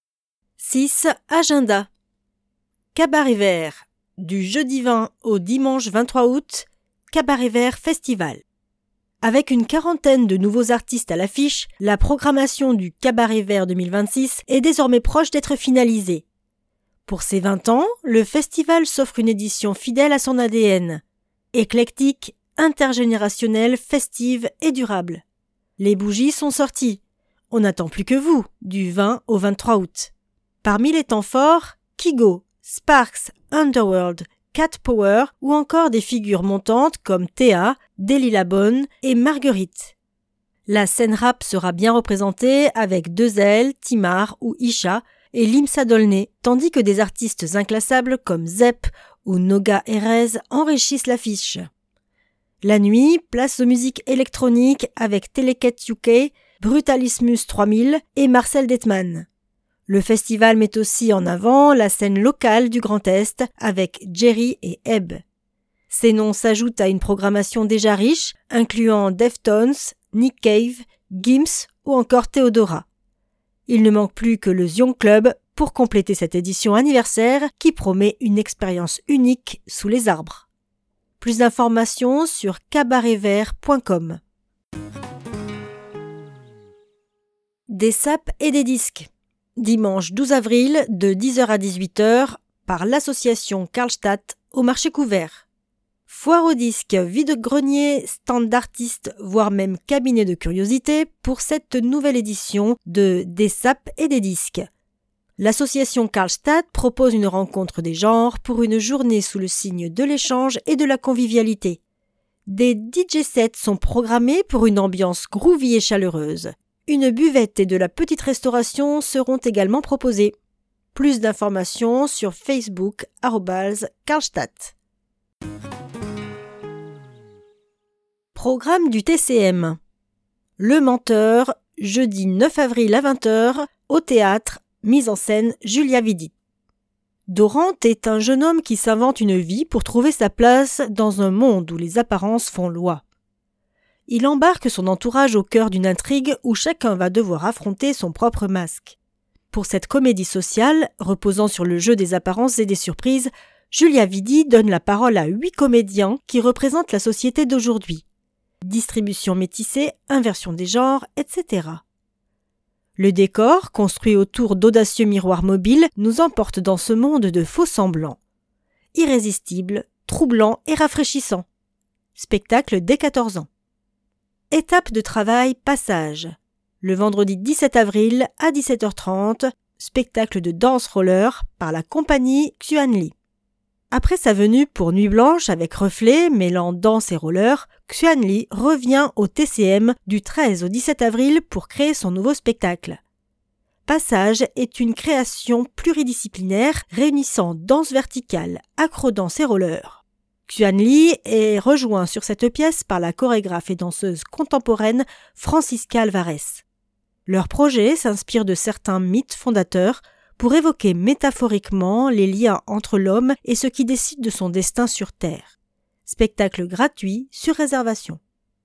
six. Agenda. Cabaret Vert. Du jeudi vingt au dimanche vingt-trois août, Cabaret Vert Festival. Avec une quarantaine de nouveaux artistes à l'affiche, la programmation du Cabaret Vert deux mille vingt-six est désormais proche d'être finalisée. Pour ses vingt ans, le festival s'offre une édition fidèle à son A D N. Éclectique, intergénérationnelle, festive et durable. Les bougies sont sorties. On n'attend plus que vous, du vingt au vingt-trois août. Parmi les temps forts, Kygo, Sparks, Underworld, Cat Power ou encore des figures montantes comme Théa, Delilah Bonne et Marguerite. La scène rap sera bien représentée avec Dezel, Timar ou Isha et Limsa Dolné, tandis que des artistes inclassables comme Zep ou Noga Erez enrichissent l'affiche. La nuit, place aux musiques électroniques avec Teleket U K, Brutalismus trois mille et Marcel Detman. Le festival met aussi en avant la scène locale du Grand Est avec Jerry et Ebb. Ces noms s'ajoutent à une programmation déjà riche, incluant Deftones, Nick Cave, Gims ou encore Theodora. Il ne manque plus que le Zion Club pour compléter cette édition anniversaire qui promet une expérience unique sous les arbres. Plus d'informations sur cabaret vert point com. Des sapes et des disques. Dimanche douze avril de dix heures à dix-huit heures par l'association Karlstadt au marché couvert. Foire aux disques, vide-grenier, stand d'artistes, voire même cabinet de curiosité pour cette nouvelle édition de Des sapes et des disques. L'association Karlstadt propose une rencontre des genres pour une journée sous le signe de l'échange et de la convivialité. Des D J sets sont programmés pour une ambiance groovy et chaleureuse. Une buvette et de la petite restauration seront également proposées. Plus d'informations sur Facebook arobase Karlstadt. Programme du T C M. Le Menteur, jeudi neuf avril à vingt heures, au théâtre, mise en scène Julia Vidi. Dorante est un jeune homme qui s'invente une vie pour trouver sa place dans un monde où les apparences font loi. Il embarque son entourage au cœur d'une intrigue où chacun va devoir affronter son propre masque. Pour cette comédie sociale, reposant sur le jeu des apparences et des surprises, Julia Vidi donne la parole à huit comédiens qui représentent la société d'aujourd'hui. Distribution métissée, inversion des genres, et cetera. Le décor, construit autour d'audacieux miroirs mobiles, nous emporte dans ce monde de faux semblants. Irrésistible, troublant et rafraîchissant. Spectacle dès quatorze ans. Étape de travail Passage. Le vendredi dix-sept avril à dix-sept heures trente, spectacle de danse roller par la compagnie Xuanli. Après sa venue pour Nuit Blanche avec reflet mêlant danse et roller, Xuanli revient au T C M du treize au dix-sept avril pour créer son nouveau spectacle. Passage est une création pluridisciplinaire réunissant danse verticale, acrodance et roller. Xuanli est rejoint sur cette pièce par la chorégraphe et danseuse contemporaine Francisca Alvarez. Leur projet s'inspire de certains mythes fondateurs pour évoquer métaphoriquement les liens entre l'homme et ce qui décide de son destin sur Terre. Spectacle gratuit sur réservation.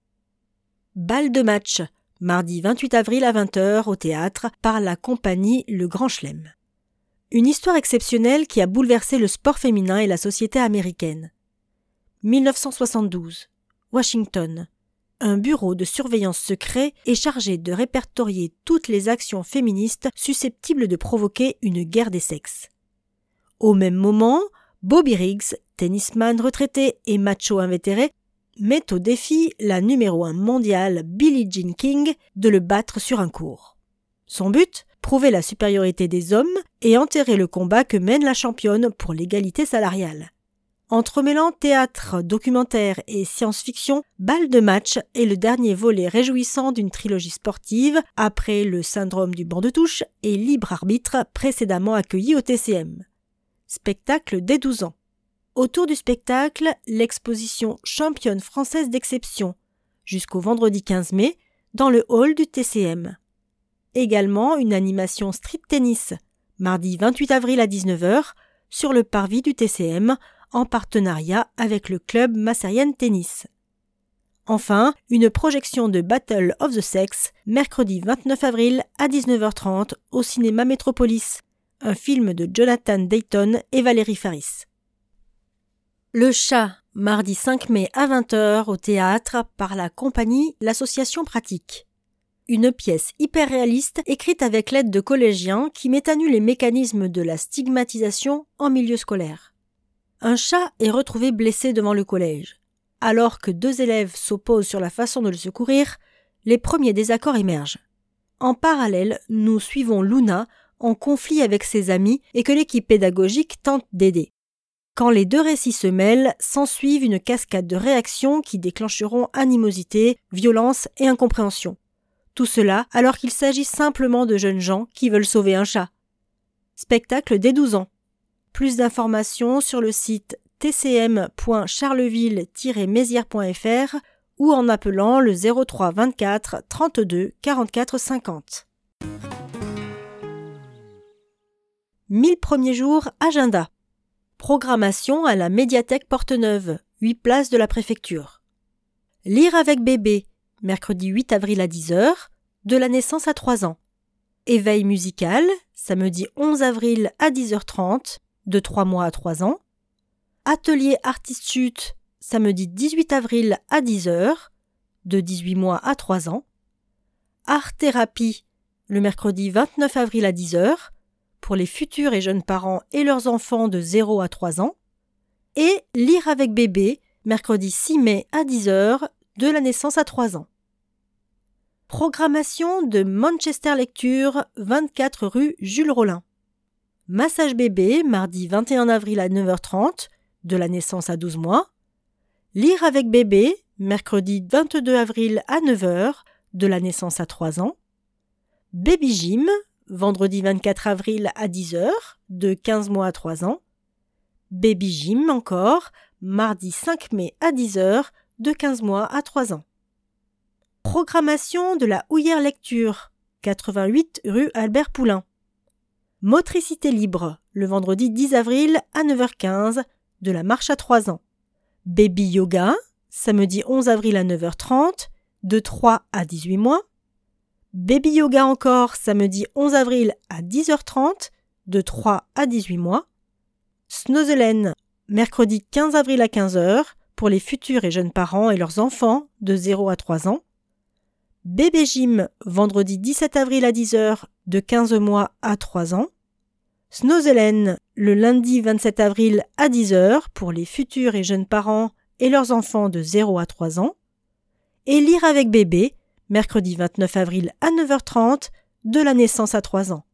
Bal de match, mardi vingt-huit avril à vingt heures au théâtre par la compagnie Le Grand Chelem. Une histoire exceptionnelle qui a bouleversé le sport féminin et la société américaine. dix-neuf cent soixante-douze, Washington. Un bureau de surveillance secret est chargé de répertorier toutes les actions féministes susceptibles de provoquer une guerre des sexes. Au même moment, Bobby Riggs, tennisman retraité et macho invétéré, met au défi la numéro un mondiale Billie Jean King de le battre sur un court. Son but ? Prouver la supériorité des hommes et enterrer le combat que mène la championne pour l'égalité salariale. Entremêlant théâtre, documentaire et science-fiction, Bal de match est le dernier volet réjouissant d'une trilogie sportive après le syndrome du banc de touche et libre arbitre précédemment accueilli au T C M. Spectacle dès douze ans. Autour du spectacle, l'exposition Championne française d'exception, jusqu'au vendredi quinze mai, dans le hall du T C M. Également une animation street tennis, mardi vingt-huit avril à dix-neuf heures, sur le parvis du T C M, en partenariat avec le club Masserienne Tennis. Enfin, une projection de Battle of the Sex, mercredi vingt-neuf avril à dix-neuf heures trente, au cinéma Métropolis, un film de Jonathan Dayton et Valérie Faris. Le Chat, mardi cinq mai à vingt heures, au théâtre, par la compagnie L'Association Pratique. Une pièce hyper réaliste écrite avec l'aide de collégiens qui met à nu les mécanismes de la stigmatisation en milieu scolaire. Un chat est retrouvé blessé devant le collège. Alors que deux élèves s'opposent sur la façon de le secourir, les premiers désaccords émergent. En parallèle, nous suivons Luna en conflit avec ses amis et que l'équipe pédagogique tente d'aider. Quand les deux récits se mêlent, s'ensuivent une cascade de réactions qui déclencheront animosité, violence et incompréhension. Tout cela alors qu'il s'agit simplement de jeunes gens qui veulent sauver un chat. Spectacle dès douze ans. Plus d'informations sur le site t c m point charleville tiret mézières point f r ou en appelant le zéro trois vingt-quatre trente-deux quarante-quatre cinquante. mille premiers jours agenda. Programmation à la médiathèque Porte-Neuve, huit places de la préfecture. Lire avec bébé, mercredi huit avril à dix heures, de la naissance à trois ans. Éveil musical, samedi onze avril à dix heures trente, de trois mois à trois ans. Atelier artiste chute, samedi dix-huit avril à dix heures, de dix-huit mois à trois ans. Art thérapie, le mercredi vingt-neuf avril à dix heures, pour les futurs et jeunes parents et leurs enfants de zéro à trois ans. Et lire avec bébé, mercredi six mai à dix heures, de la naissance à trois ans. Programmation de Manchester Lecture, vingt-quatre rue Jules Rollin. Massage bébé, mardi vingt et un avril à neuf heures trente, de la naissance à douze mois. Lire avec bébé, mercredi vingt-deux avril à neuf heures, de la naissance à trois ans. Baby Gym, vendredi vingt-quatre avril à dix heures, de quinze mois à trois ans. Baby Gym encore, mardi cinq mai à dix heures, de quinze mois à trois ans. Programmation de la Houillère Lecture, quatre-vingt-huit rue Albert Poulain. Motricité libre, le vendredi dix avril à neuf heures quinze, de la marche à trois ans. Baby Yoga, samedi onze avril à neuf heures trente, de trois à dix-huit mois. Baby Yoga encore, samedi onze avril à dix heures trente, de trois à dix-huit mois. Snoezelen, mercredi quinze avril à quinze heures, pour les futurs et jeunes parents et leurs enfants de zéro à trois ans. Bébé Gym, vendredi dix-sept avril à dix heures, de quinze mois à trois ans. Snoezelen, le lundi vingt-sept avril à dix heures, pour les futurs et jeunes parents et leurs enfants de zéro à trois ans. Et Lire avec bébé, mercredi vingt-neuf avril à neuf heures trente, de la naissance à trois ans.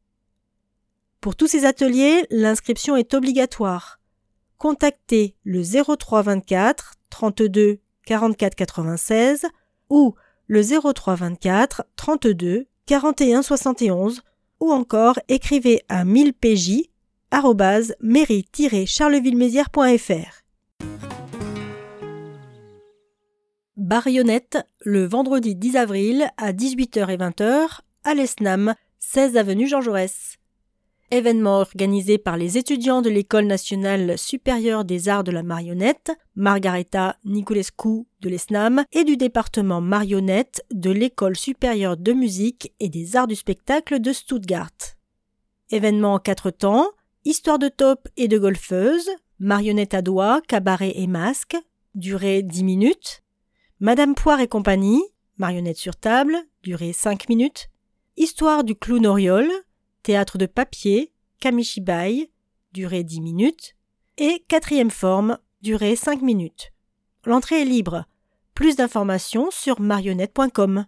Pour tous ces ateliers, l'inscription est obligatoire. Contactez le zéro trois vingt-quatre trente-deux quarante-quatre quatre-vingt-seize ou le zéro trois vingt-quatre trente-deux quarante et un soixante et onze ou encore écrivez à mille p j arobase mairie tiret charleville-mézières point f r. Barionnette, le vendredi dix avril à dix-huit heures vingt à l'E S N A M, seize avenue Jean Jaurès. Événement organisé par les étudiants de l'École nationale supérieure des arts de la marionnette, Margareta Niculescu de l'E S N A M, et du département marionnette de l'École supérieure de musique et des arts du spectacle de Stuttgart. Événement en quatre temps, histoire de taupe et de golfeuse, marionnette à doigts, cabaret et masque, durée dix minutes. Madame Poire et compagnie, marionnette sur table, durée cinq minutes. Histoire du clown Oriole, théâtre de papier, kamishibai, durée dix minutes. Et quatrième forme, durée cinq minutes. L'entrée est libre. Plus d'informations sur marionnette point com.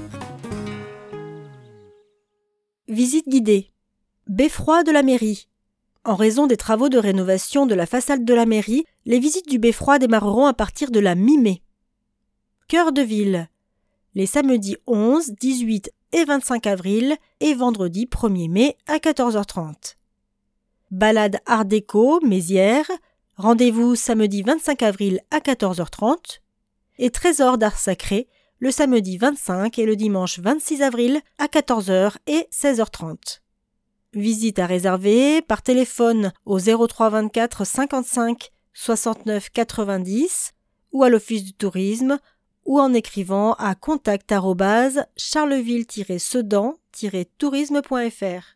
Visite guidée. Beffroi de la mairie. En raison des travaux de rénovation de la façade de la mairie, les visites du beffroi démarreront à partir de la mi-mai. Cœur de ville. Les samedis onze, dix-huit et vingt-cinq avril et vendredi premier mai à quatorze heures trente. Balade Art Déco, Mézières. Rendez-vous samedi vingt-cinq avril à quatorze heures trente. Et Trésor d'art sacré, le samedi vingt-cinq et le dimanche vingt-six avril à quatorze heures et seize heures trente. Visite à réserver par téléphone au zéro trois vingt-quatre cinquante-cinq soixante-neuf quatre-vingt-dix ou à l'office du tourisme ou en écrivant à contact arobase charleville tiret sedan tiret tourisme point f r.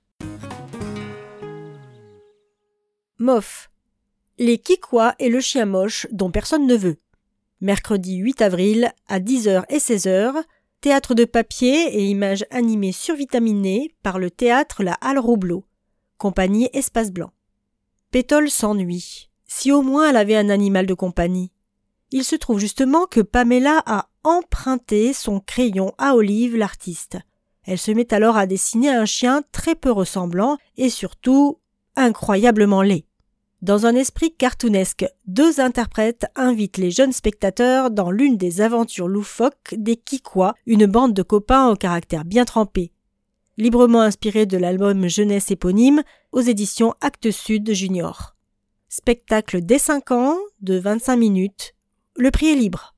M O F. Les Kikwa et le chien moche dont personne ne veut. Mercredi huit avril à dix heures et seize heures, théâtre de papier et images animées survitaminées par le théâtre La Halle Roublot, compagnie Espace Blanc. Pétole s'ennuie. Si au moins elle avait un animal de compagnie. Il se trouve justement que Pamela a emprunté son crayon à Olive, l'artiste. Elle se met alors à dessiner un chien très peu ressemblant et surtout incroyablement laid. Dans un esprit cartoonesque, deux interprètes invitent les jeunes spectateurs dans l'une des aventures loufoques des Kikwa, une bande de copains au caractère bien trempé. Librement inspiré de l'album jeunesse éponyme aux éditions Actes Sud Junior. Spectacle dès cinq ans de vingt-cinq minutes. Le prix est libre.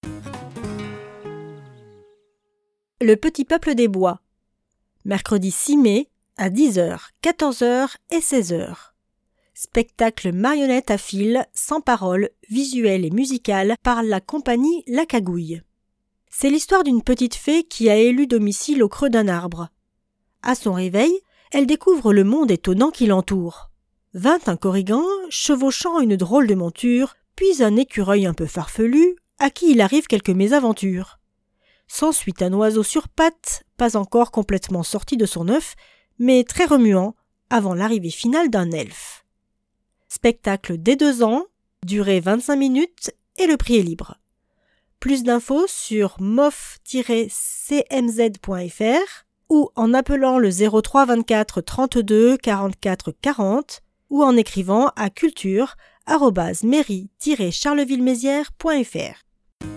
Le petit peuple des bois. Mercredi six mai à dix heures, quatorze heures et seize heures. Spectacle marionnette à fil, sans parole, visuel et musical par la compagnie La Cagouille. C'est l'histoire d'une petite fée qui a élu domicile au creux d'un arbre. À son réveil, elle découvre le monde étonnant qui l'entoure. Vint un corrigan, chevauchant une drôle de monture, puis un écureuil un peu farfelu, à qui il arrive quelques mésaventures. S'ensuit un oiseau sur pattes, pas encore complètement sorti de son œuf, mais très remuant, avant l'arrivée finale d'un elfe. Spectacle dès deux ans, durée vingt-cinq minutes et le prix est libre. Plus d'infos sur mof tiret c m z point f r ou en appelant le zéro trois vingt-quatre trente-deux quarante-quatre quarante ou en écrivant à culture arobase mairie tiret charleville-mézières point f r.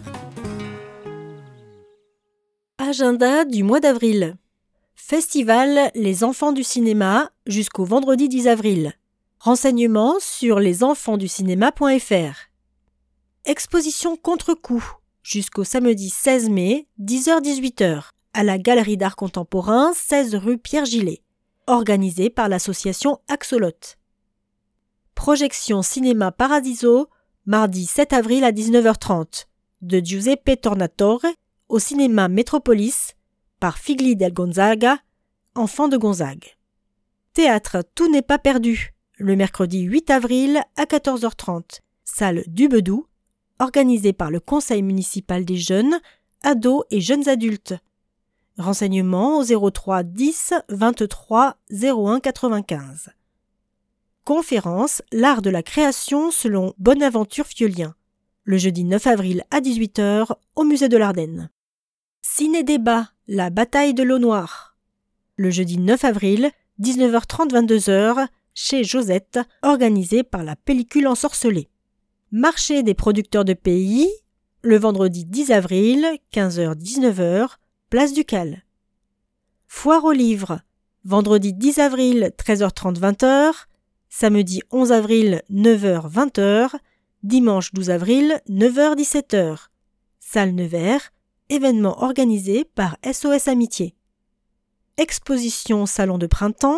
Agenda du mois d'avril. Festival Les Enfants du cinéma jusqu'au vendredi dix avril. Renseignements sur lesenfantsducinéma point f r. Exposition contre-coup jusqu'au samedi seize mai, dix heures dix-huit heures, à la Galerie d'art contemporain, seize rue Pierre Gillet, organisée par l'association Axolot. Projection cinéma Paradiso, mardi sept avril à dix-neuf heures trente, de Giuseppe Tornatore, au cinéma Métropolis, par Figli del Gonzaga, enfant de Gonzague. Théâtre Tout n'est pas perdu, le mercredi huit avril à quatorze heures trente, salle du Bedou, organisée par le Conseil municipal des jeunes, ados et jeunes adultes. Renseignements au zéro trois dix vingt-trois zéro un quatre-vingt-quinze. Conférence L'art de la création selon Bonaventure Fiolien, le jeudi neuf avril à dix-huit heures au musée de l'Ardenne. Ciné-débat, la bataille de l'eau noire, le jeudi neuf avril, dix-neuf heures trente à vingt-deux heures, chez Josette, organisé par la Pellicule Ensorcelée. Marché des producteurs de pays, le vendredi dix avril, quinze heures dix-neuf heures, place du Cal. Foire aux livres, vendredi dix avril, treize heures trente à vingt heures, samedi onze avril, neuf heures vingt heures, dimanche douze avril, neuf heures dix-sept heures. Salle Nevers, événement organisé par S O S Amitié. Exposition Salon de printemps,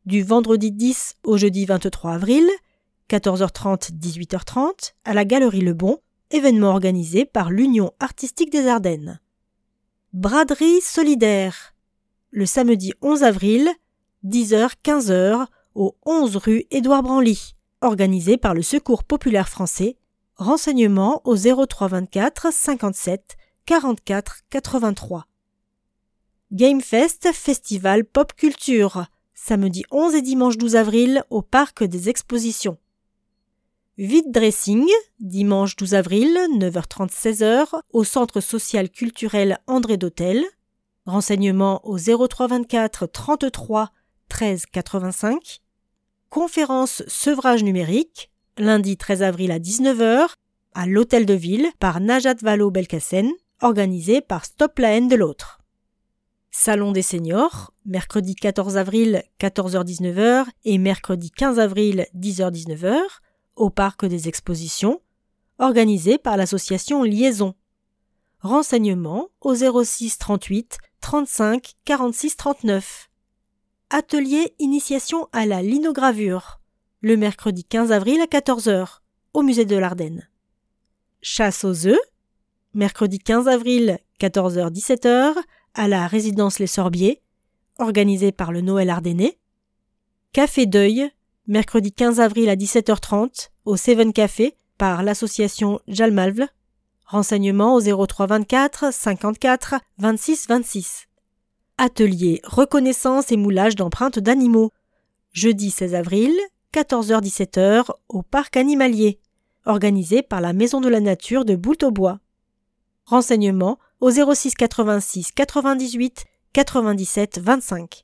du vendredi dix au jeudi vingt-trois avril, quatorze heures trente - dix-huit heures trente, à la Galerie Le Bon, événement organisé par l'Union artistique des Ardennes. Braderie solidaire, le samedi onze avril, dix heures - quinze heures, au onze rue Édouard Branly, organisé par le Secours populaire français. Renseignements au zéro trois vingt-quatre cinquante-sept quarante-quatre quatre-vingt-trois. Gamefest Festival Pop Culture, samedi onze et dimanche douze avril au Parc des Expositions. Vide Dressing, dimanche douze avril, neuf heures trente - seize heures, au Centre social culturel André d'Hôtel. Renseignements au zéro trois vingt-quatre trente-trois treize quatre-vingt-cinq. Conférence Sevrage numérique, lundi treize avril à dix-neuf heures, à l'Hôtel de Ville par Najat Vallaud-Belkacem, organisé par Stop la haine de l'autre. Salon des seniors, mercredi quatorze avril, quatorze heures - dix-neuf heures et mercredi quinze avril, dix heures - dix-neuf heures, au Parc des Expositions, organisé par l'association Liaison. Renseignements au zéro six trente-huit trente-cinq quarante-six trente-neuf. Atelier initiation à la linogravure, le mercredi quinze avril à quatorze heures, au musée de l'Ardenne. Chasse aux œufs, mercredi quinze avril, quatorze heures - dix-sept heures, à la résidence Les Sorbiers, organisée par le Noël Ardennais. Café Deuil, mercredi quinze avril à dix-sept heures trente, au Seven Café, par l'association Jalmalvle. Renseignements au zéro trois vingt-quatre cinquante-quatre vingt-six vingt-six. Atelier reconnaissance et moulage d'empreintes d'animaux, jeudi seize avril, quatorze heures - dix-sept heures, au Parc animalier, organisé par la Maison de la Nature de Boultaubois. Renseignements au zéro six quatre-vingt-six quatre-vingt-dix-huit quatre-vingt-dix-sept vingt-cinq.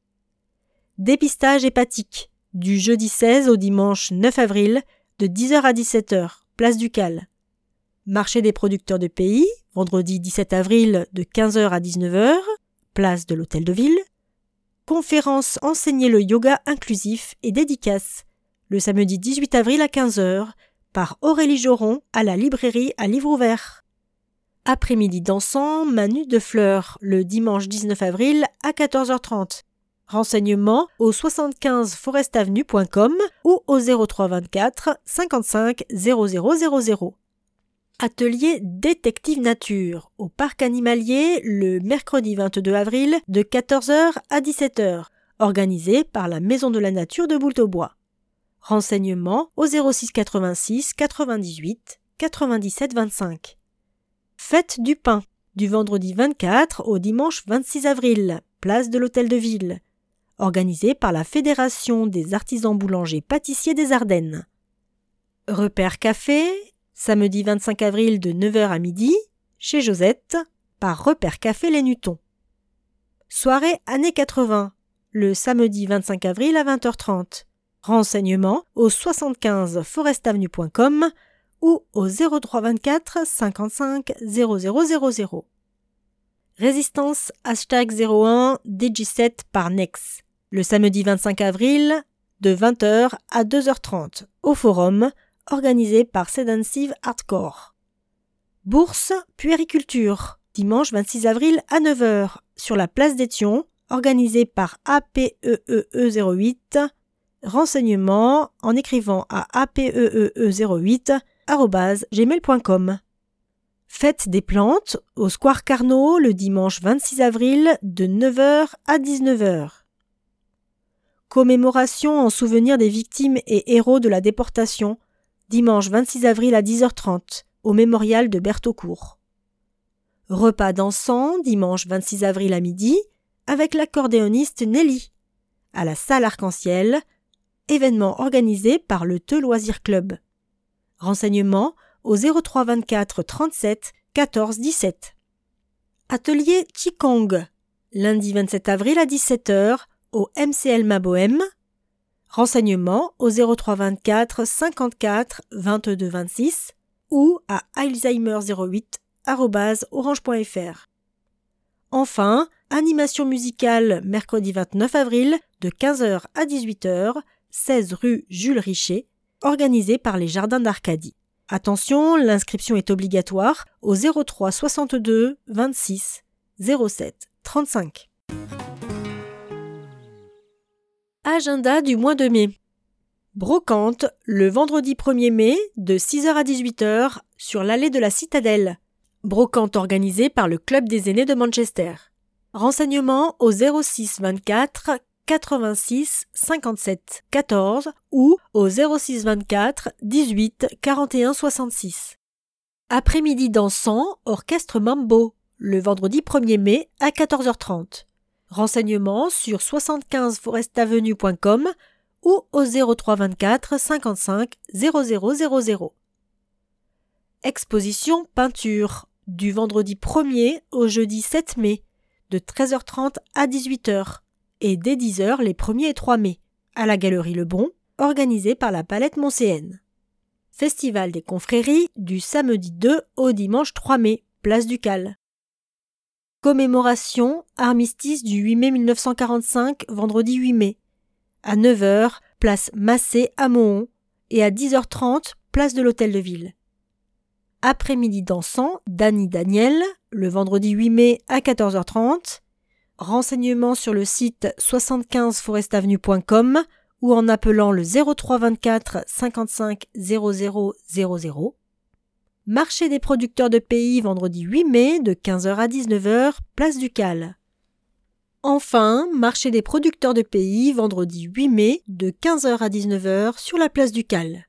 Dépistage hépatique, du jeudi seize au dimanche neuf avril, de dix heures à dix-sept heures, place du Cal. Marché des producteurs de pays, vendredi dix-sept avril, de quinze heures à dix-neuf heures, place de l'Hôtel de Ville. Conférence Enseigner le yoga inclusif et dédicace, le samedi dix-huit avril à quinze heures, par Aurélie Joron à la librairie à livre ouvert. Après-midi dansant, Manu de Fleurs, le dimanche dix-neuf avril à quatorze heures trente. Renseignements au soixante-quinze forest avenue point com ou au zéro trois vingt-quatre cinquante-cinq zéro zéro zéro zéro. Atelier Détective Nature au Parc animalier le mercredi vingt-deux avril de quatorze heures à dix-sept heures, organisé par la Maison de la Nature de Boultaubois. Renseignements au zéro six quatre-vingt-six quatre-vingt-dix-huit quatre-vingt-dix-sept vingt-cinq. Fête du pain, du vendredi vingt-quatre au dimanche vingt-six avril, place de l'Hôtel de Ville, organisé par la Fédération des artisans boulangers pâtissiers des Ardennes. Repère café, samedi vingt-cinq avril de neuf heures à midi, chez Josette, par Repère Café Les Nutons. Soirée années quatre-vingts, le samedi vingt-cinq avril à vingt heures trente. Renseignements au soixante-quinze forest avenue point com ou au zéro trois vingt-quatre cinquante-cinq zéro zéro zéro zéro. Résistance hashtag zéro un D J sept par Nex, le samedi vingt-cinq avril de vingt heures à deux heures trente au Forum, organisé par Sedansive Hardcore. Bourse Puériculture, dimanche vingt-six avril à neuf heures, sur la place d'Étion, organisé par A P E E E zéro huit. Renseignements en écrivant à a p e e e zéro huit arobase gmail point com. Fête des plantes au Square Carnot le dimanche vingt-six avril de neuf heures à dix-neuf heures. Commémoration en souvenir des victimes et héros de la déportation, dimanche vingt-six avril à dix heures trente, au mémorial de Berthaucourt. Repas dansant, dimanche vingt-six avril à midi, avec l'accordéoniste Nelly, à la salle Arc-en-Ciel, événement organisé par le Teux Loisirs Club. Renseignements au zéro trois vingt-quatre trente-sept quatorze dix-sept. Atelier Qigong, lundi vingt-sept avril à dix-sept heures, au M C L Mabohem. Renseignements au zéro trois vingt-quatre cinquante-quatre vingt-deux vingt-six ou à alzheimer zéro huit arobase orange point f r. Enfin, animation musicale mercredi vingt-neuf avril de quinze heures à dix-huit heures, seize rue Jules Richer, organisée par les Jardins d'Arcadie. Attention, l'inscription est obligatoire au zéro trois soixante-deux vingt-six zéro sept trente-cinq. Agenda du mois de mai. Brocante, le vendredi premier mai, de six heures à dix-huit heures, sur l'allée de la Citadelle. Brocante organisée par le Club des aînés de Manchester. Renseignements au zéro six vingt-quatre quatre-vingt-six cinquante-sept quatorze ou au zéro six vingt-quatre dix-huit quarante et un soixante-six. Après-midi dansant, orchestre Mambo, le vendredi premier mai à quatorze heures trente. Renseignements sur soixante-quinze forest avenue point com ou au zéro trois vingt-quatre cinquante-cinq zéro zéro zéro zéro. Exposition peinture du vendredi premier au jeudi sept mai de treize heures trente à dix-huit heures et dès dix heures les premier et trois mai à la Galerie Le Bon, organisée par la Palette Moncéenne. Festival des confréries du samedi deux au dimanche trois mai, place du Cal. Commémoration armistice du huit mai mille neuf cent quarante-cinq, vendredi huit mai. À neuf heures, place Massé à Mohon et à dix heures trente, place de l'Hôtel de Ville. Après-midi dansant, Dany Daniel, le vendredi huit mai à quatorze heures trente. Renseignements sur le site soixante-quinze forest avenue point com ou en appelant le zéro trois vingt-quatre cinquante-cinq zéro zéro zéro zéro. Marché des producteurs de pays vendredi huit mai de quinze heures à dix-neuf heures, place du Cal. Enfin, marché des producteurs de pays vendredi huit mai de quinze heures à dix-neuf heures sur la place du Cal.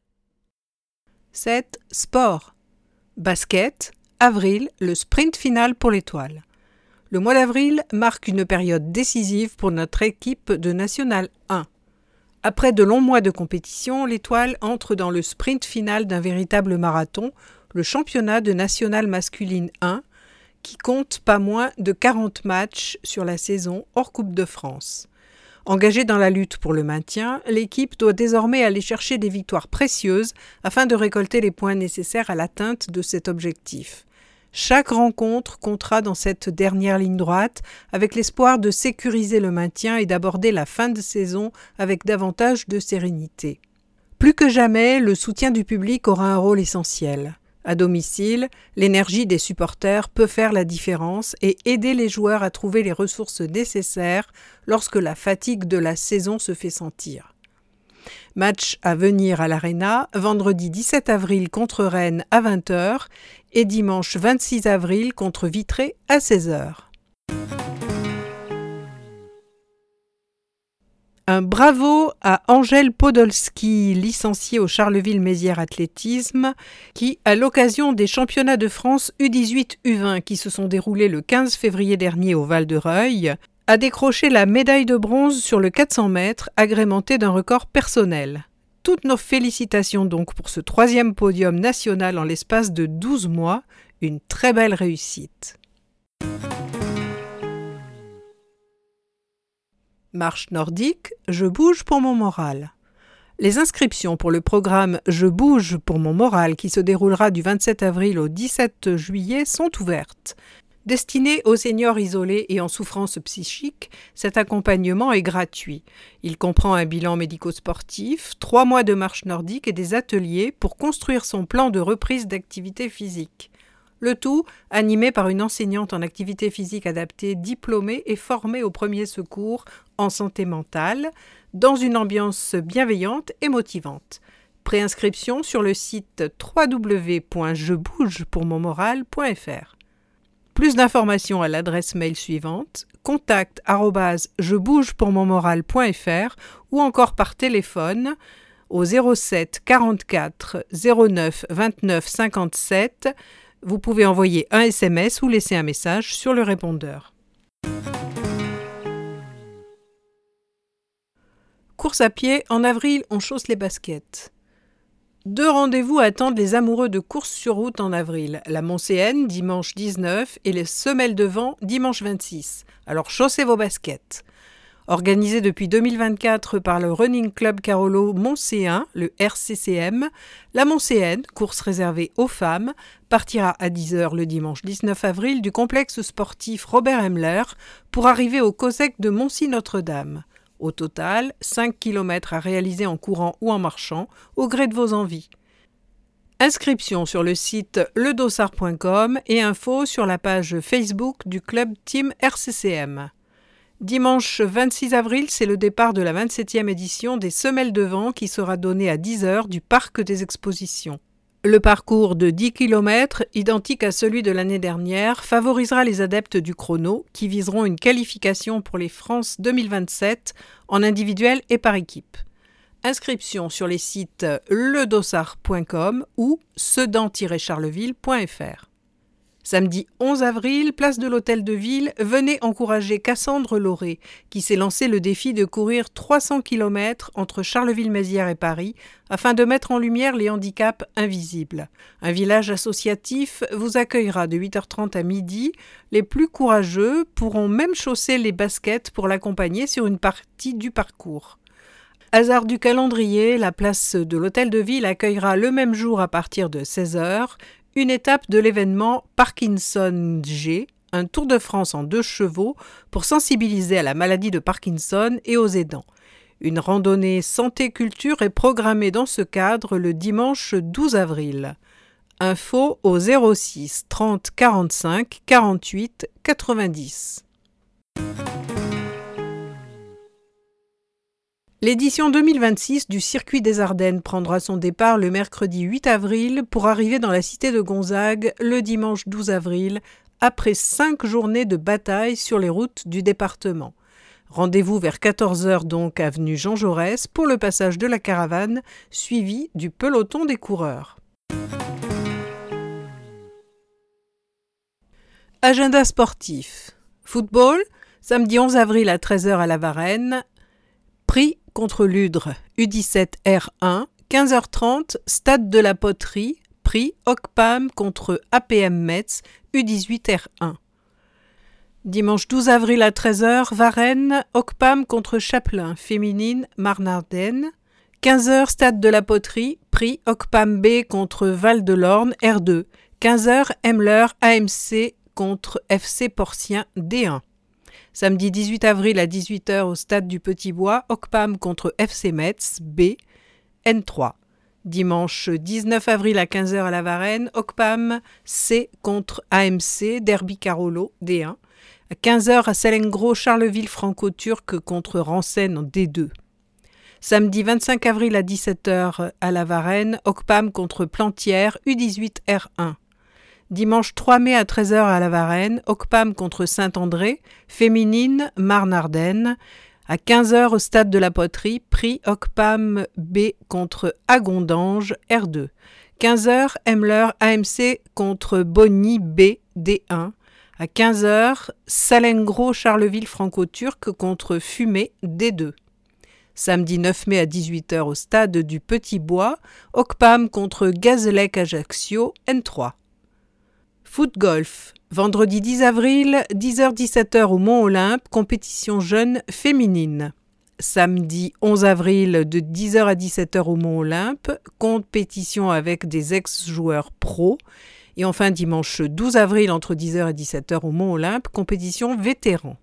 sept. Sport. Basket. Avril, le sprint final pour l'Étoile. Le mois d'avril marque une période décisive pour notre équipe de National un. Après de longs mois de compétition, l'Étoile entre dans le sprint final d'un véritable marathon, le championnat de National masculine un, qui compte pas moins de quarante matchs sur la saison hors Coupe de France. Engagée dans la lutte pour le maintien, l'équipe doit désormais aller chercher des victoires précieuses afin de récolter les points nécessaires à l'atteinte de cet objectif. Chaque rencontre comptera dans cette dernière ligne droite avec l'espoir de sécuriser le maintien et d'aborder la fin de saison avec davantage de sérénité. Plus que jamais, le soutien du public aura un rôle essentiel. À domicile, l'énergie des supporters peut faire la différence et aider les joueurs à trouver les ressources nécessaires lorsque la fatigue de la saison se fait sentir. Match à venir à l'Arena, vendredi dix-sept avril contre Rennes à vingt heures et dimanche vingt-six avril contre Vitré à seize heures. Un bravo à Angèle Podolski, licenciée au Charleville-Mézières Athlétisme, qui, à l'occasion des championnats de France U dix-huit U vingt qui se sont déroulés le quinze février dernier au Val-de-Reuil, a décroché la médaille de bronze sur le quatre cents mètres, agrémentée d'un record personnel. Toutes nos félicitations donc pour ce troisième podium national en l'espace de douze mois, une très belle réussite. Marche nordique, je bouge pour mon moral. Les inscriptions pour le programme Je bouge pour mon moral qui se déroulera du vingt-sept avril au dix-sept juillet sont ouvertes. Destiné aux seniors isolés et en souffrance psychique, cet accompagnement est gratuit. Il comprend un bilan médico-sportif, trois mois de marche nordique et des ateliers pour construire son plan de reprise d'activité physique. Le tout animé par une enseignante en activité physique adaptée, diplômée et formée aux premiers secours en santé mentale, dans une ambiance bienveillante et motivante. Préinscription sur le site w w w point je bouge pour mon moral point f r. Plus d'informations à l'adresse mail suivante, contact arobase je bouge pour mon moral point f r ou encore par téléphone au zéro sept quarante-quatre zéro neuf vingt-neuf cinquante-sept. Vous pouvez envoyer un S M S ou laisser un message sur le répondeur. Course à pied, en avril, on chausse les baskets. Deux rendez-vous attendent les amoureux de course sur route en avril. La Moncéenne, dimanche dix-neuf, et les Semelles de Vent, dimanche vingt-six. Alors chaussez vos baskets. Organisé depuis deux mille vingt-quatre par le Running Club Carolo Moncéen, le R C C M, la Moncéenne, course réservée aux femmes, partira à dix heures le dimanche dix-neuf avril du complexe sportif Robert Hemler pour arriver au COSEC de Moncy-Notre-Dame. Au total, cinq kilomètres à réaliser en courant ou en marchant, au gré de vos envies. Inscription sur le site le dossard point com et info sur la page Facebook du club Team R C C M. Dimanche vingt-six avril, c'est le départ de la vingt-septième édition des Semelles de Vent qui sera donnée à dix heures du Parc des Expositions. Le parcours de dix kilomètres, identique à celui de l'année dernière, favorisera les adeptes du chrono qui viseront une qualification pour les France deux mille vingt-sept en individuel et par équipe. Inscription sur les sites le dossard point com ou sedan tiret charleville point f r. Samedi onze avril, place de l'Hôtel de Ville, venez encourager Cassandre Lauré, qui s'est lancé le défi de courir trois cents kilomètres entre Charleville-Mézières et Paris, afin de mettre en lumière les handicaps invisibles. Un village associatif vous accueillera de huit heures trente à midi. Les plus courageux pourront même chausser les baskets pour l'accompagner sur une partie du parcours. Hasard du calendrier, la place de l'Hôtel de Ville accueillera le même jour à partir de seize heures une étape de l'événement Parkinson G, un Tour de France en deux chevaux pour sensibiliser à la maladie de Parkinson et aux aidants. Une randonnée santé-culture est programmée dans ce cadre le dimanche douze avril. Info au zéro six trente quarante-cinq quarante-huit quatre-vingt-dix. L'édition deux mille vingt-six du Circuit des Ardennes prendra son départ le mercredi huit avril pour arriver dans la cité de Gonzague le dimanche douze avril, après cinq journées de bataille sur les routes du département. Rendez-vous vers quatorze heures donc avenue Jean Jaurès pour le passage de la caravane, suivi du peloton des coureurs. Agenda sportif. Football, samedi onze avril à treize heures à La Varenne. Prix contre Ludre, U dix-sept R un, quinze heures trente, Stade de la Poterie, prix Ocpam contre A P M Metz, U dix-huit R un. Dimanche douze avril à treize heures, Varennes, Ocpam contre Chapelain, féminine, Marne-Ardenne. quinze heures, Stade de la Poterie, prix Ocpam B contre Val-de-Lorne, R deux. quinze heures, Emler, A M C contre F C Porcien, D un. Samedi dix-huit avril à dix-huit heures au Stade du Petit-Bois, Ocpam contre F C Metz, B, N trois. Dimanche dix-neuf avril à quinze heures à La Varenne, Ocpam C contre A M C, Derby Carolo, D un. À quinze heures à Selengro, Charleville Franco-Turc contre Rancennes, D deux. Samedi vingt-cinq avril à dix-sept heures à La Varenne, Ocpam contre Plantière, U dix-huit R un. Dimanche trois mai à treize heures à La Varenne, Ocpam contre Saint-André, féminine, Marne-Ardenne. À quinze heures au Stade de la Poterie, prix Ocpam B contre Agondange, R deux. quinze heures, Emler A M C contre Bonny B, D un. À quinze heures, Salengro Charleville Franco-Turc contre Fumé, D deux. Samedi neuf mai à dix-huit heures au Stade du Petit-Bois, Ocpam contre Gazélec Ajaccio, N trois. Foot golf. Vendredi dix avril, dix heures dix-sept heures au Mont-Olympe, compétition jeune féminine. Samedi onze avril de dix heures à dix-sept heures au Mont-Olympe, compétition avec des ex-joueurs pro. Et enfin dimanche douze avril entre dix heures et dix-sept heures au Mont-Olympe, compétition vétéran.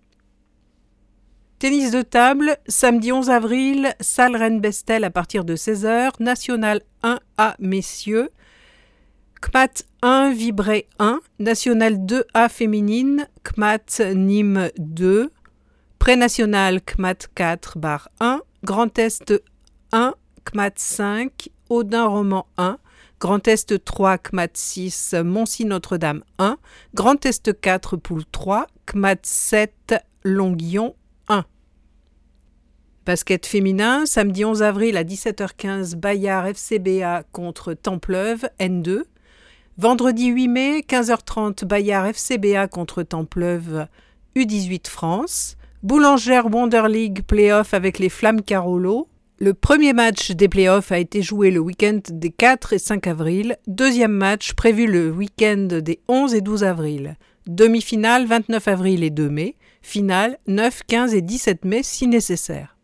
Tennis de table, samedi onze avril, salle Rennes-Bestel à partir de seize heures, National un A messieurs, C M A T un Vibré un, National deux A féminine, C M A T Nîmes deux, Pré-national C M A T quatre barre un, Grand Est un, C M A T cinq, Audun-Roman un, Grand Est trois, C M A T six, Moncy-Notre-Dame un, Grand Est quatre, Poule trois, C M A T sept, Longuillon un. Basket féminin, samedi onze avril à dix-sept heures quinze, Bayard F C B A contre Templeuve, N deux. Vendredi huit mai, quinze heures trente, Bayard F C B A contre Templeuve, U dix-huit France. Boulangère Wonder League Playoff avec les Flammes Carolo. Le premier match des playoffs a été joué le week-end des quatre et cinq avril. Deuxième match prévu le week-end des onze et douze avril. Demi-finale vingt-neuf avril et deux mai. Finale neuf, quinze et dix-sept mai si nécessaire.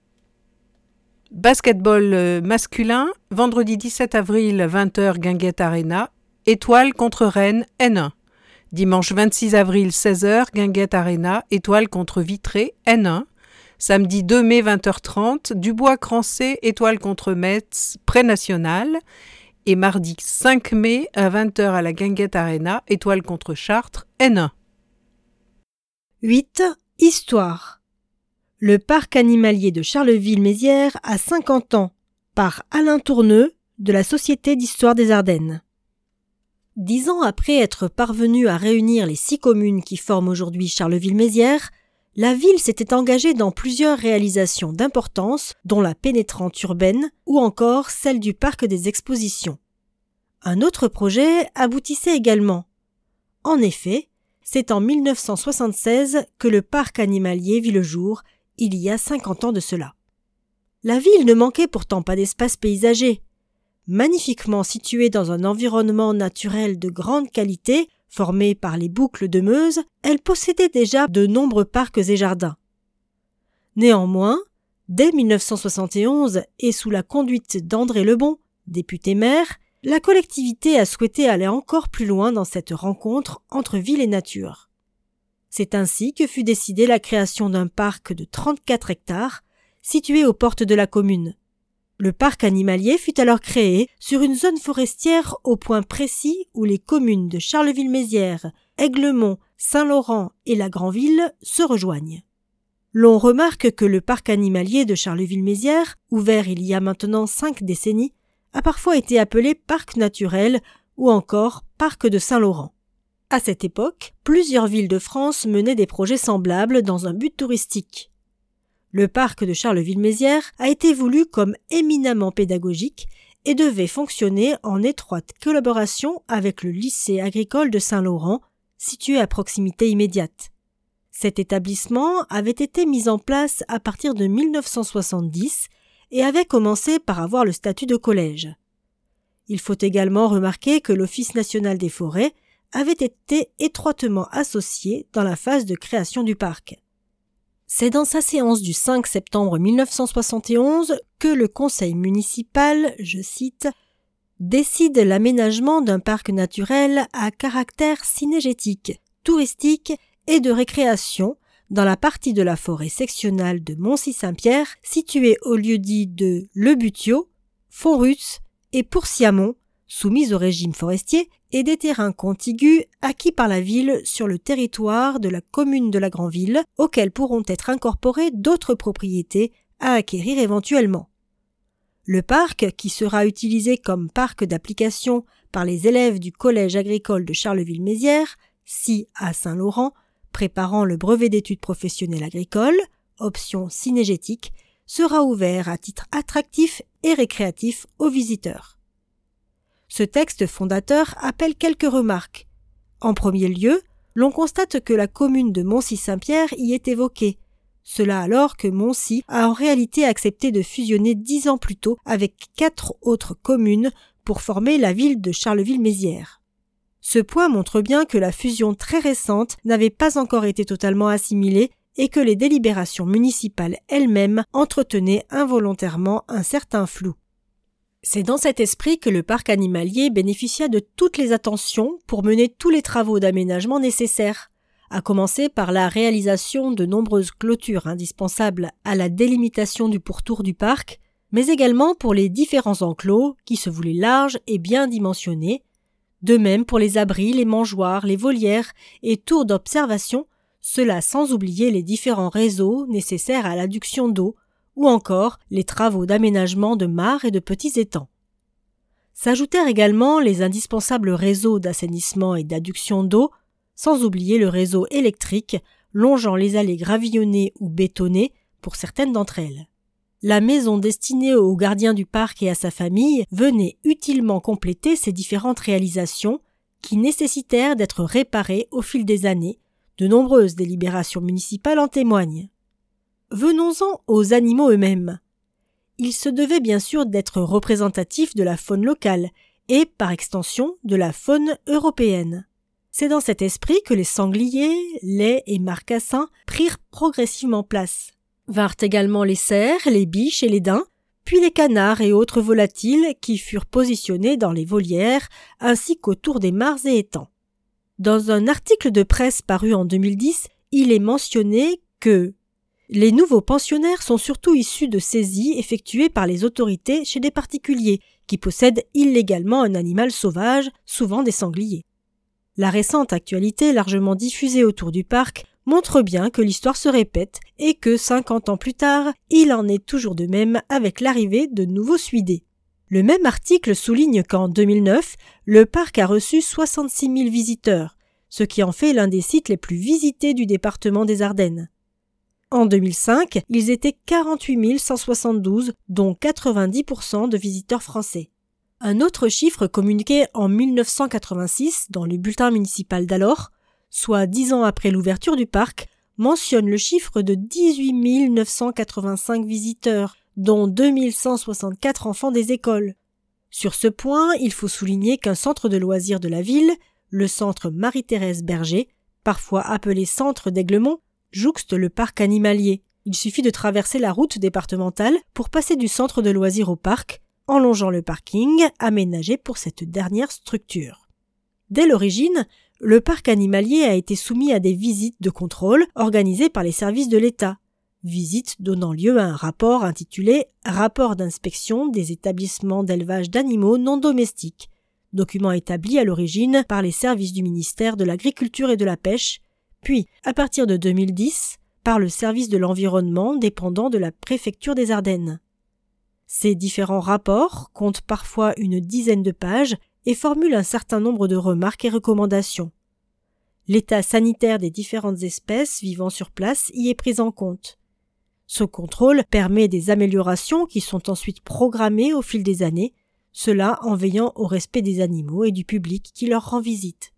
Basketball masculin, vendredi dix-sept avril, vingt heures, Guinguette Arena. Étoile contre Rennes, N un. Dimanche vingt-six avril, seize heures, Guinguette Arena, Étoile contre Vitré, N un. Samedi deux mai, vingt heures trente, Dubois-Crancé, Étoile contre Metz, Pré-national. Et mardi cinq mai, à vingt heures à la Guinguette Arena, Étoile contre Chartres, N un. huit. Histoire. Le parc animalier de Charleville-Mézières a cinquante ans, par Alain Tourneux, de la Société d'histoire des Ardennes. Dix ans après être parvenu à réunir les six communes qui forment aujourd'hui Charleville-Mézières, la ville s'était engagée dans plusieurs réalisations d'importance, dont la pénétrante urbaine ou encore celle du parc des expositions. Un autre projet aboutissait également. En effet, c'est en mille neuf cent soixante-seize que le parc animalier vit le jour, il y a cinquante ans de cela. La ville ne manquait pourtant pas d'espace paysager. Magnifiquement située dans un environnement naturel de grande qualité, formé par les boucles de Meuse, elle possédait déjà de nombreux parcs et jardins. Néanmoins, dès mille neuf cent soixante et onze et sous la conduite d'André Lebon, député maire, la collectivité a souhaité aller encore plus loin dans cette rencontre entre ville et nature. C'est ainsi que fut décidée la création d'un parc de trente-quatre hectares, situé aux portes de la commune. Le parc animalier fut alors créé sur une zone forestière au point précis où les communes de Charleville-Mézières, Aiglemont, Saint-Laurent et la Granville se rejoignent. L'on remarque que le parc animalier de Charleville-Mézières, ouvert il y a maintenant cinq décennies, a parfois été appelé parc naturel ou encore parc de Saint-Laurent. À cette époque, plusieurs villes de France menaient des projets semblables dans un but touristique. Le parc de Charleville-Mézières a été voulu comme éminemment pédagogique et devait fonctionner en étroite collaboration avec le lycée agricole de Saint-Laurent, situé à proximité immédiate. Cet établissement avait été mis en place à partir de mille neuf cent soixante-dix et avait commencé par avoir le statut de collège. Il faut également remarquer que l'Office national des forêts avait été étroitement associé dans la phase de création du parc. C'est dans sa séance du cinq septembre mille neuf cent soixante et onze que le conseil municipal, je cite, « décide l'aménagement d'un parc naturel à caractère cynégétique, touristique et de récréation dans la partie de la forêt sectionnale de Moncy-Saint-Pierre située au lieu-dit de Le Butiot, Font-Russe et Pour-Siamon, soumise au régime forestier, et des terrains contigus acquis par la ville sur le territoire de la commune de la Granville, auxquels pourront être incorporées d'autres propriétés à acquérir éventuellement. Le parc, qui sera utilisé comme parc d'application par les élèves du collège agricole de Charleville-Mézières, six à Saint-Laurent, préparant le brevet d'études professionnelles agricoles, option cynégétique, sera ouvert à titre attractif et récréatif aux visiteurs. Ce texte fondateur appelle quelques remarques. En premier lieu, l'on constate que la commune de Moncy-Saint-Pierre y est évoquée. Cela alors que Moncy a en réalité accepté de fusionner dix ans plus tôt avec quatre autres communes pour former la ville de Charleville-Mézières. Ce point montre bien que la fusion très récente n'avait pas encore été totalement assimilée et que les délibérations municipales elles-mêmes entretenaient involontairement un certain flou. C'est dans cet esprit que le parc animalier bénéficia de toutes les attentions pour mener tous les travaux d'aménagement nécessaires, à commencer par la réalisation de nombreuses clôtures indispensables à la délimitation du pourtour du parc, mais également pour les différents enclos qui se voulaient larges et bien dimensionnés, de même pour les abris, les mangeoires, les volières et tours d'observation, cela sans oublier les différents réseaux nécessaires à l'adduction d'eau, ou encore les travaux d'aménagement de mares et de petits étangs. S'ajoutèrent également les indispensables réseaux d'assainissement et d'adduction d'eau, sans oublier le réseau électrique longeant les allées gravillonnées ou bétonnées pour certaines d'entre elles. La maison destinée au gardien du parc et à sa famille venait utilement compléter ces différentes réalisations qui nécessitèrent d'être réparées au fil des années. De nombreuses délibérations municipales en témoignent. Venons-en aux animaux eux-mêmes. Ils se devaient bien sûr d'être représentatifs de la faune locale et, par extension, de la faune européenne. C'est dans cet esprit que les sangliers, lais et marcassins prirent progressivement place. Vinrent également les cerfs, les biches et les daims, puis les canards et autres volatiles qui furent positionnés dans les volières ainsi qu'autour des mares et étangs. Dans un article de presse paru en deux mille dix, il est mentionné que les nouveaux pensionnaires sont surtout issus de saisies effectuées par les autorités chez des particuliers qui possèdent illégalement un animal sauvage, souvent des sangliers. La récente actualité largement diffusée autour du parc montre bien que l'histoire se répète et que cinquante ans plus tard, il en est toujours de même avec l'arrivée de nouveaux suidés. Le même article souligne qu'en deux mille neuf, le parc a reçu soixante-six mille visiteurs, ce qui en fait l'un des sites les plus visités du département des Ardennes. En deux mille cinq, ils étaient quarante-huit mille cent soixante-douze, dont quatre-vingt-dix pour cent de visiteurs français. Un autre chiffre communiqué en mille neuf cent quatre-vingt-six dans le bulletin municipal d'alors, soit dix ans après l'ouverture du parc, mentionne le chiffre de dix-huit mille neuf cent quatre-vingt-cinq visiteurs, dont deux mille cent soixante-quatre enfants des écoles. Sur ce point, il faut souligner qu'un centre de loisirs de la ville, le centre Marie-Thérèse Berger, parfois appelé centre d'Aiglemont, jouxte le parc animalier. Il suffit de traverser la route départementale pour passer du centre de loisirs au parc, en longeant le parking aménagé pour cette dernière structure. Dès l'origine, le parc animalier a été soumis à des visites de contrôle organisées par les services de l'État, visites donnant lieu à un rapport intitulé « Rapport d'inspection des établissements d'élevage d'animaux non domestiques », document établi à l'origine par les services du ministère de l'Agriculture et de la Pêche, puis, à partir de deux mille dix, par le service de l'environnement dépendant de la préfecture des Ardennes. Ces différents rapports comptent parfois une dizaine de pages et formulent un certain nombre de remarques et recommandations. L'état sanitaire des différentes espèces vivant sur place y est pris en compte. Ce contrôle permet des améliorations qui sont ensuite programmées au fil des années, cela en veillant au respect des animaux et du public qui leur rend visite.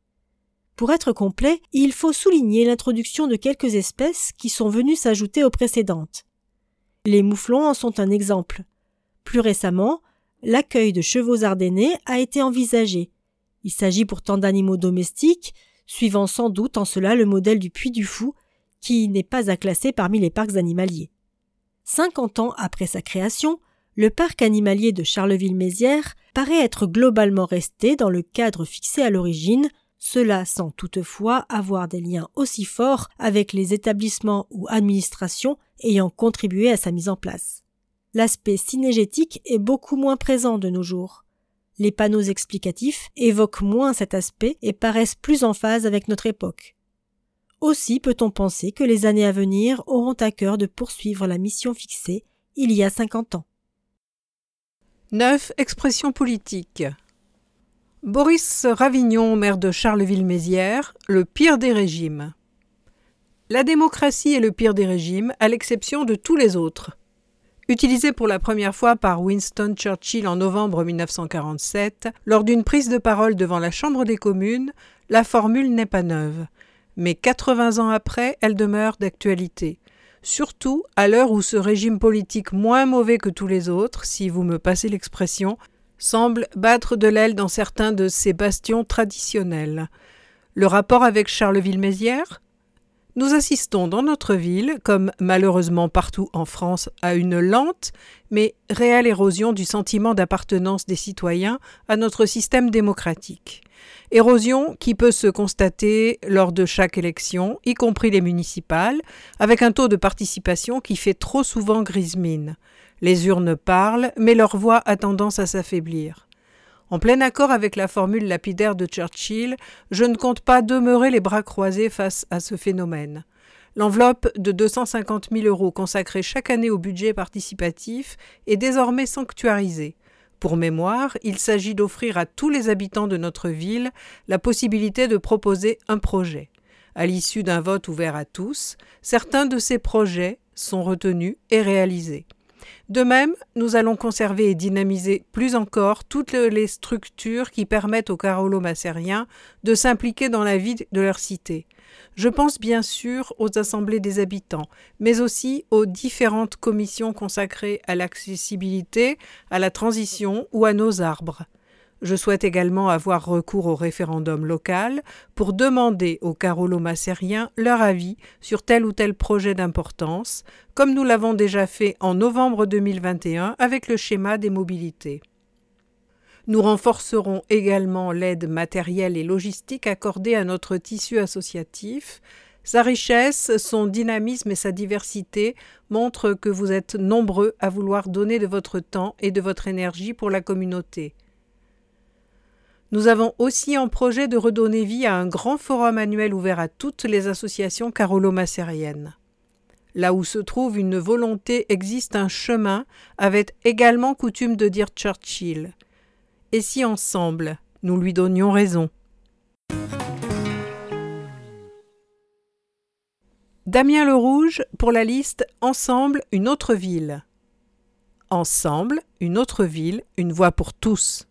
Pour être complet, il faut souligner l'introduction de quelques espèces qui sont venues s'ajouter aux précédentes. Les mouflons en sont un exemple. Plus récemment, l'accueil de chevaux ardennais a été envisagé. Il s'agit pourtant d'animaux domestiques, suivant sans doute en cela le modèle du Puy du Fou, qui n'est pas à classer parmi les parcs animaliers. cinquante ans après sa création, le parc animalier de Charleville-Mézières paraît être globalement resté dans le cadre fixé à l'origine, cela sans toutefois avoir des liens aussi forts avec les établissements ou administrations ayant contribué à sa mise en place. L'aspect synégétique est beaucoup moins présent de nos jours. Les panneaux explicatifs évoquent moins cet aspect et paraissent plus en phase avec notre époque. Aussi peut-on penser que les années à venir auront à cœur de poursuivre la mission fixée il y a cinquante ans. neuf. Expressions politiques. Boris Ravignon, maire de Charleville-Mézières, le pire des régimes. La démocratie est le pire des régimes, à l'exception de tous les autres. Utilisé pour la première fois par Winston Churchill en novembre mille neuf cent quarante-sept, lors d'une prise de parole devant la Chambre des communes, la formule n'est pas neuve. Mais quatre-vingts ans après, elle demeure d'actualité. Surtout à l'heure où ce régime politique moins mauvais que tous les autres, si vous me passez l'expression, semble battre de l'aile dans certains de ses bastions traditionnels. Le rapport avec Charleville-Mézières ? Nous assistons dans notre ville, comme malheureusement partout en France, à une lente mais réelle érosion du sentiment d'appartenance des citoyens à notre système démocratique. Érosion qui peut se constater lors de chaque élection, y compris les municipales, avec un taux de participation qui fait trop souvent grise mine. Les urnes parlent, mais leur voix a tendance à s'affaiblir. En plein accord avec la formule lapidaire de Churchill, je ne compte pas demeurer les bras croisés face à ce phénomène. L'enveloppe de deux cent cinquante mille euros consacrée chaque année au budget participatif est désormais sanctuarisée. Pour mémoire, il s'agit d'offrir à tous les habitants de notre ville la possibilité de proposer un projet. À l'issue d'un vote ouvert à tous, certains de ces projets sont retenus et réalisés. De même, nous allons conserver et dynamiser plus encore toutes les structures qui permettent aux carolo-massériens de s'impliquer dans la vie de leur cité. Je pense bien sûr aux assemblées des habitants, mais aussi aux différentes commissions consacrées à l'accessibilité, à la transition ou à nos arbres. Je souhaite également avoir recours au référendum local pour demander aux carolo-massériens leur avis sur tel ou tel projet d'importance, comme nous l'avons déjà fait en novembre deux mille vingt et un avec le schéma des mobilités. Nous renforcerons également l'aide matérielle et logistique accordée à notre tissu associatif. Sa richesse, son dynamisme et sa diversité montrent que vous êtes nombreux à vouloir donner de votre temps et de votre énergie pour la communauté. Nous avons aussi en projet de redonner vie à un grand forum annuel ouvert à toutes les associations carolo-massériennes. Là où se trouve une volonté existe un chemin, avait également coutume de dire Churchill. Et si ensemble, nous lui donnions raison? Damien Le Rouge pour la liste Ensemble, une autre ville. Ensemble, une autre ville, une voix pour tous.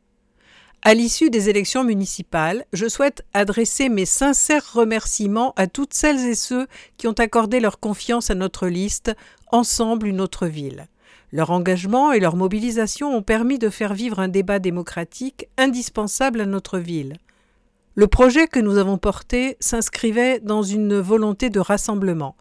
À l'issue des élections municipales, je souhaite adresser mes sincères remerciements à toutes celles et ceux qui ont accordé leur confiance à notre liste Ensemble, une autre ville. Leur engagement et leur mobilisation ont permis de faire vivre un débat démocratique indispensable à notre ville. Le projet que nous avons porté s'inscrivait dans une volonté de rassemblement.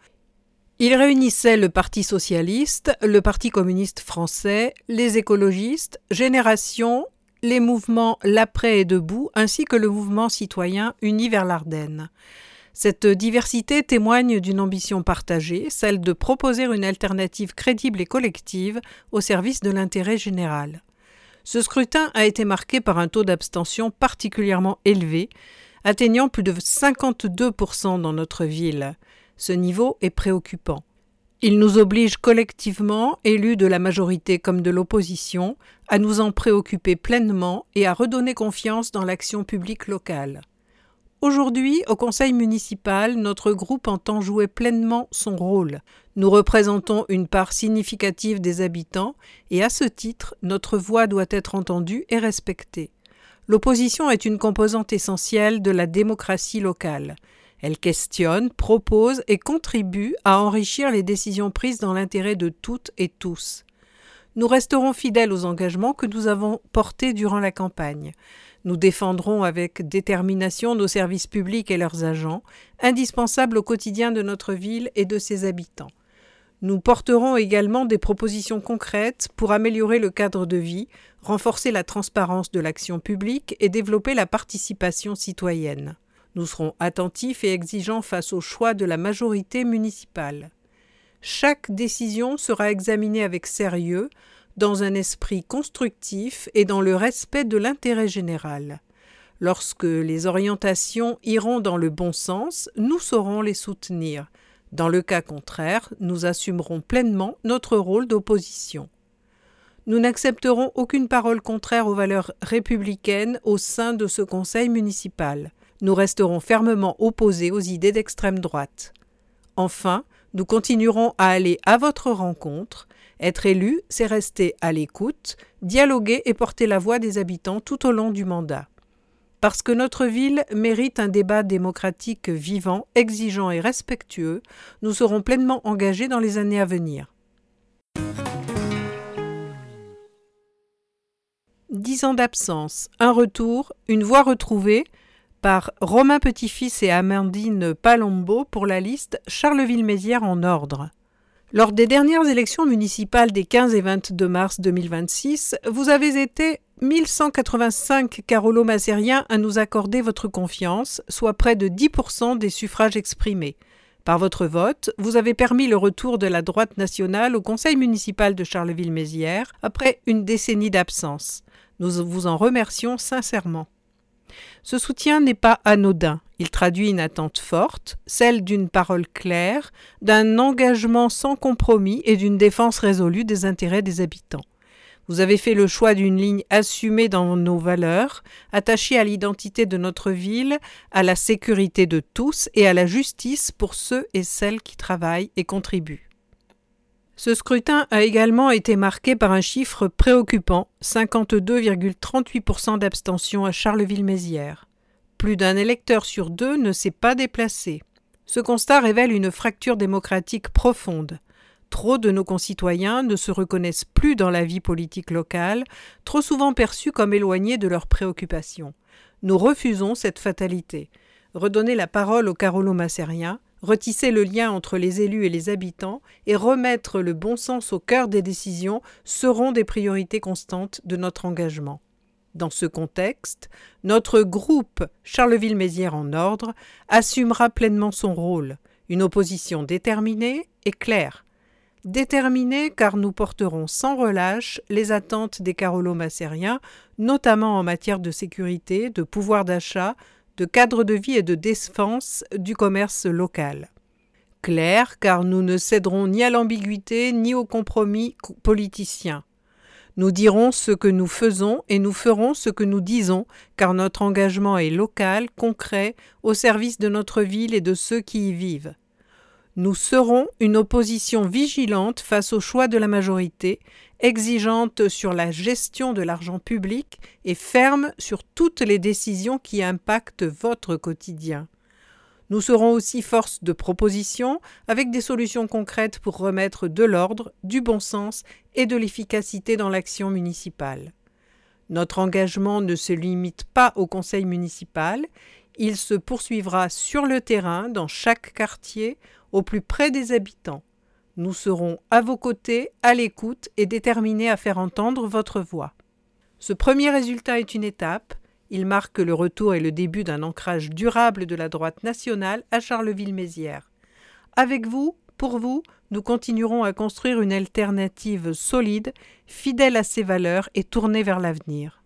Il réunissait le Parti socialiste, le Parti communiste français, les écologistes, Génération, les mouvements L'Après et Debout, ainsi que le mouvement citoyen Unis vers l'Ardenne. Cette diversité témoigne d'une ambition partagée, celle de proposer une alternative crédible et collective au service de l'intérêt général. Ce scrutin a été marqué par un taux d'abstention particulièrement élevé, atteignant plus de cinquante-deux pour cent dans notre ville. Ce niveau est préoccupant. Il nous oblige collectivement, élus de la majorité comme de l'opposition, à nous en préoccuper pleinement et à redonner confiance dans l'action publique locale. Aujourd'hui, au conseil municipal, notre groupe entend jouer pleinement son rôle. Nous représentons une part significative des habitants et à ce titre, notre voix doit être entendue et respectée. L'opposition est une composante essentielle de la démocratie locale. Elle questionne, propose et contribue à enrichir les décisions prises dans l'intérêt de toutes et tous. Nous resterons fidèles aux engagements que nous avons portés durant la campagne. Nous défendrons avec détermination nos services publics et leurs agents, indispensables au quotidien de notre ville et de ses habitants. Nous porterons également des propositions concrètes pour améliorer le cadre de vie, renforcer la transparence de l'action publique et développer la participation citoyenne. Nous serons attentifs et exigeants face au choix de la majorité municipale. Chaque décision sera examinée avec sérieux, dans un esprit constructif et dans le respect de l'intérêt général. Lorsque les orientations iront dans le bon sens, nous saurons les soutenir. Dans le cas contraire, nous assumerons pleinement notre rôle d'opposition. Nous n'accepterons aucune parole contraire aux valeurs républicaines au sein de ce conseil municipal. Nous resterons fermement opposés aux idées d'extrême droite. Enfin, nous continuerons à aller à votre rencontre. Être élu, c'est rester à l'écoute, dialoguer et porter la voix des habitants tout au long du mandat. Parce que notre ville mérite un débat démocratique vivant, exigeant et respectueux, nous serons pleinement engagés dans les années à venir. Dix ans d'absence, un retour, une voix retrouvée par Romain Petit-Fils et Amandine Palombo pour la liste Charleville-Mézières en ordre. Lors des dernières élections municipales des quinze et vingt-deux mars deux mille vingt-six, vous avez été mille cent quatre-vingt-cinq carolo-massériens à nous accorder votre confiance, soit près de dix pour cent des suffrages exprimés. Par votre vote, vous avez permis le retour de la droite nationale au conseil municipal de Charleville-Mézières après une décennie d'absence. Nous vous en remercions sincèrement. Ce soutien n'est pas anodin. Il traduit une attente forte, celle d'une parole claire, d'un engagement sans compromis et d'une défense résolue des intérêts des habitants. Vous avez fait le choix d'une ligne assumée dans nos valeurs, attachée à l'identité de notre ville, à la sécurité de tous et à la justice pour ceux et celles qui travaillent et contribuent. Ce scrutin a également été marqué par un chiffre préoccupant, cinquante-deux virgule trente-huit pour cent d'abstention à Charleville-Mézières. Plus d'un électeur sur deux ne s'est pas déplacé. Ce constat révèle une fracture démocratique profonde. Trop de nos concitoyens ne se reconnaissent plus dans la vie politique locale, trop souvent perçus comme éloignés de leurs préoccupations. Nous refusons cette fatalité. Redonner la parole aux carolo-massériens, retisser le lien entre les élus et les habitants et remettre le bon sens au cœur des décisions seront des priorités constantes de notre engagement. Dans ce contexte, notre groupe Charleville-Mézières en ordre assumera pleinement son rôle, une opposition déterminée et claire. Déterminés car nous porterons sans relâche les attentes des Carolo-Macériens, notamment en matière de sécurité, de pouvoir d'achat, de cadre de vie et de défense du commerce local. Clairs car nous ne céderons ni à l'ambiguïté ni aux compromis politiciens. Nous dirons ce que nous faisons et nous ferons ce que nous disons, car notre engagement est local, concret, au service de notre ville et de ceux qui y vivent. Nous serons une opposition vigilante face au choix de la majorité, exigeante sur la gestion de l'argent public et ferme sur toutes les décisions qui impactent votre quotidien. Nous serons aussi force de proposition avec des solutions concrètes pour remettre de l'ordre, du bon sens et de l'efficacité dans l'action municipale. Notre engagement ne se limite pas au conseil municipal, il se poursuivra sur le terrain, dans chaque quartier, au plus près des habitants. Nous serons à vos côtés, à l'écoute et déterminés à faire entendre votre voix. Ce premier résultat est une étape. Il marque le retour et le début d'un ancrage durable de la droite nationale à Charleville-Mézières. Avec vous, pour vous, nous continuerons à construire une alternative solide, fidèle à ses valeurs et tournée vers l'avenir.